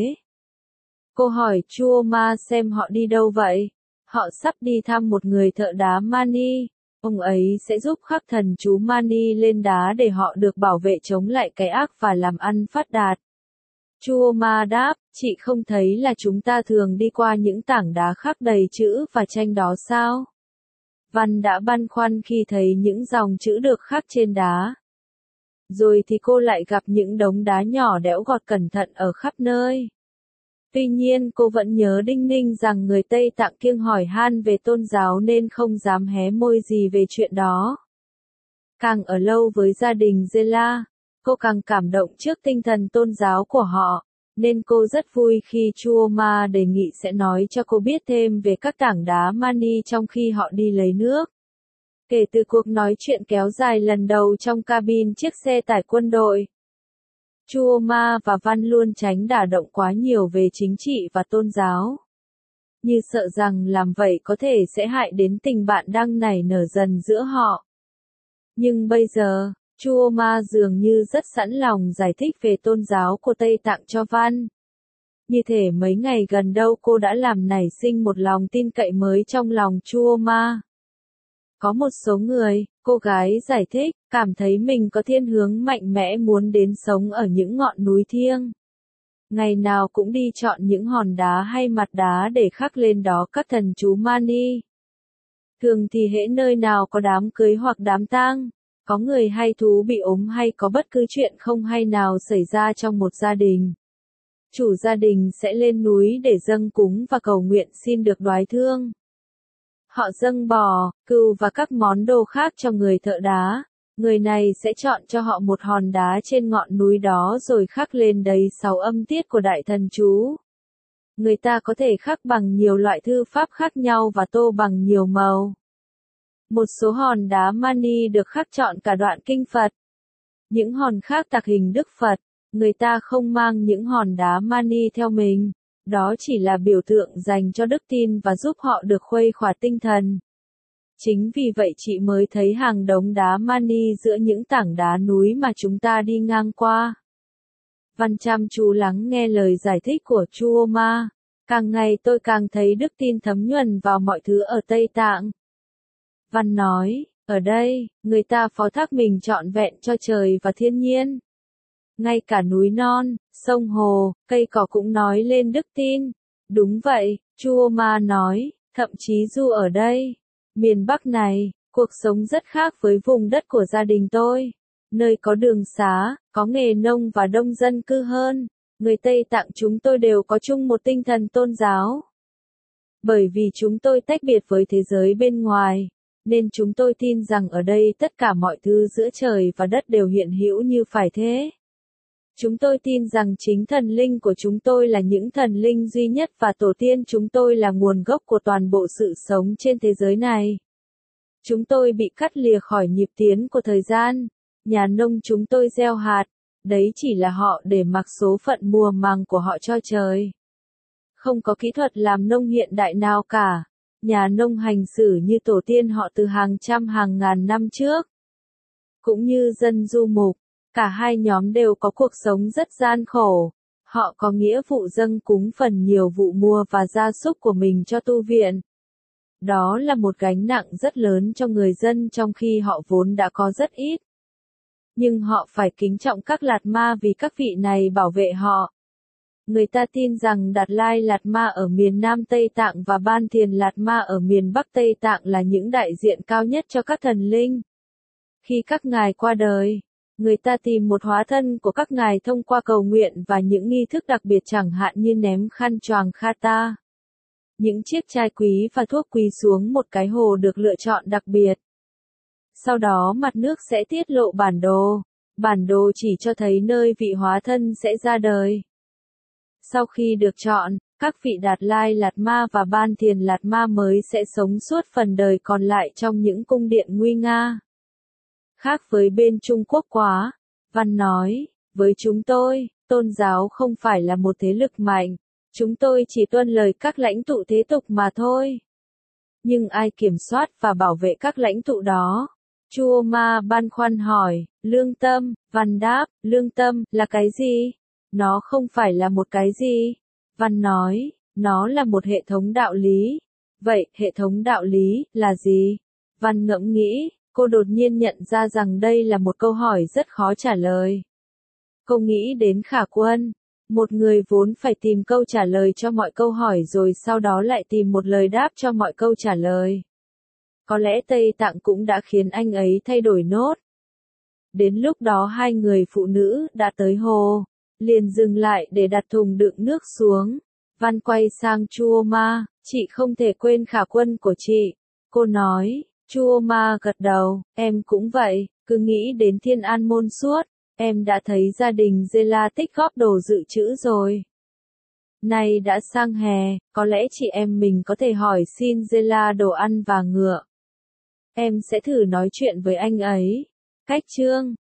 Cô hỏi Chua Ma xem họ đi đâu vậy. Họ sắp đi thăm một người thợ đá Mani. Ông ấy sẽ giúp khắc thần chú Mani lên đá để họ được bảo vệ chống lại cái ác và làm ăn phát đạt. Chua Ma đáp, chị không thấy là chúng ta thường đi qua những tảng đá khắc đầy chữ và tranh đó sao? Văn đã băn khoăn khi thấy những dòng chữ được khắc trên đá. Rồi thì cô lại gặp những đống đá nhỏ đẽo gọt cẩn thận ở khắp nơi. Tuy nhiên cô vẫn nhớ đinh ninh rằng người Tây Tạng kiêng hỏi han về tôn giáo nên không dám hé môi gì về chuyện đó. Càng ở lâu với gia đình Zela, cô càng cảm động trước tinh thần tôn giáo của họ, nên cô rất vui khi Chua Ma đề nghị sẽ nói cho cô biết thêm về các tảng đá Mani trong khi họ đi lấy nước. Kể từ cuộc nói chuyện kéo dài lần đầu trong cabin chiếc xe tải quân đội, Chua Ma và Văn luôn tránh đả động quá nhiều về chính trị và tôn giáo. Như sợ rằng làm vậy có thể sẽ hại đến tình bạn đang nảy nở dần giữa họ. Nhưng bây giờ, Chua Ma dường như rất sẵn lòng giải thích về tôn giáo của Tây Tạng cho Văn. Như thể mấy ngày gần đâu cô đã làm nảy sinh một lòng tin cậy mới trong lòng Chua Ma. Có một số người, cô gái giải thích, cảm thấy mình có thiên hướng mạnh mẽ muốn đến sống ở những ngọn núi thiêng. Ngày nào cũng đi chọn những hòn đá hay mặt đá để khắc lên đó các thần chú Mani. Thường thì hễ nơi nào có đám cưới hoặc đám tang, có người hay thú bị ốm hay có bất cứ chuyện không hay nào xảy ra trong một gia đình, chủ gia đình sẽ lên núi để dâng cúng và cầu nguyện xin được đoái thương. Họ dâng bò, cừu và các món đồ khác cho người thợ đá. Người này sẽ chọn cho họ một hòn đá trên ngọn núi đó rồi khắc lên đấy sáu âm tiết của đại thần chú. Người ta có thể khắc bằng nhiều loại thư pháp khác nhau và tô bằng nhiều màu. Một số hòn đá Mani được khắc chọn cả đoạn kinh Phật. Những hòn khác tạc hình Đức Phật. Người ta không mang những hòn đá Mani theo mình. Đó chỉ là biểu tượng dành cho đức tin và giúp họ được khuây khỏa tinh thần. Chính vì vậy chị mới thấy hàng đống đá Mani giữa những tảng đá núi mà chúng ta đi ngang qua. Văn chăm chú lắng nghe lời giải thích của Chua Ma. Càng ngày tôi càng thấy đức tin thấm nhuần vào mọi thứ ở Tây Tạng. Văn nói, ở đây, người ta phó thác mình trọn vẹn cho trời và thiên nhiên. Ngay cả núi non, sông hồ, cây cỏ cũng nói lên đức tin. Đúng vậy, Chua Ma nói, thậm chí dù ở đây, miền Bắc này, cuộc sống rất khác với vùng đất của gia đình tôi. Nơi có đường xá, có nghề nông và đông dân cư hơn. Người Tây Tạng chúng tôi đều có chung một tinh thần tôn giáo. Bởi vì chúng tôi tách biệt với thế giới bên ngoài, nên chúng tôi tin rằng ở đây tất cả mọi thứ giữa trời và đất đều hiện hữu như phải thế. Chúng tôi tin rằng chính thần linh của chúng tôi là những thần linh duy nhất và tổ tiên chúng tôi là nguồn gốc của toàn bộ sự sống trên thế giới này. Chúng tôi bị cắt lìa khỏi nhịp tiến của thời gian. Nhà nông chúng tôi gieo hạt, đấy chỉ là họ để mặc số phận mùa màng của họ cho trời. Không có kỹ thuật làm nông hiện đại nào cả. Nhà nông hành xử như tổ tiên họ từ hàng trăm hàng ngàn năm trước. Cũng như dân du mục, cả hai nhóm đều có cuộc sống rất gian khổ. Họ có nghĩa vụ dâng cúng phần nhiều vụ mua và gia súc của mình cho tu viện. Đó là một gánh nặng rất lớn cho người dân trong khi họ vốn đã có rất ít. Nhưng họ phải kính trọng các Lạt Ma vì các vị này bảo vệ họ. Người ta tin rằng Đạt Lai Lạt Ma ở miền Nam Tây Tạng và Ban Thiền Lạt Ma ở miền Bắc Tây Tạng là những đại diện cao nhất cho các thần linh. Khi các ngài qua đời, người ta tìm một hóa thân của các ngài thông qua cầu nguyện và những nghi thức đặc biệt chẳng hạn như ném khăn choàng khata. Những chiếc chai quý và thuốc quý xuống một cái hồ được lựa chọn đặc biệt. Sau đó mặt nước sẽ tiết lộ bản đồ. Bản đồ chỉ cho thấy nơi vị hóa thân sẽ ra đời. Sau khi được chọn, các vị Đạt Lai Lạt Ma và Ban Thiền Lạt Ma mới sẽ sống suốt phần đời còn lại trong những cung điện nguy nga. Khác với bên Trung Quốc quá, Văn nói, với chúng tôi, tôn giáo không phải là một thế lực mạnh, chúng tôi chỉ tuân lời các lãnh tụ thế tục mà thôi. Nhưng ai kiểm soát và bảo vệ các lãnh tụ đó? Chua Ma băn khoăn hỏi, lương tâm, Văn đáp, lương tâm là cái gì? Nó không phải là một cái gì. Văn nói, nó là một hệ thống đạo lý. Vậy, hệ thống đạo lý là gì? Văn ngẫm nghĩ, cô đột nhiên nhận ra rằng đây là một câu hỏi rất khó trả lời. Cô nghĩ đến Khả Quân, một người vốn phải tìm câu trả lời cho mọi câu hỏi rồi sau đó lại tìm một lời đáp cho mọi câu trả lời. Có lẽ Tây Tạng cũng đã khiến anh ấy thay đổi nốt. Đến lúc đó hai người phụ nữ đã tới hồ, liền dừng lại để đặt thùng đựng nước xuống. Văn quay sang Chua Ma, chị không thể quên Khả Quân của chị. Cô nói, Chua Ma gật đầu, em cũng vậy, cứ nghĩ đến Thiên An Môn suốt. Em đã thấy gia đình Zela tích góp đồ dự trữ rồi. Nay đã sang hè, có lẽ chị em mình có thể hỏi xin Zela đồ ăn và ngựa. Em sẽ thử nói chuyện với anh ấy. Cách chương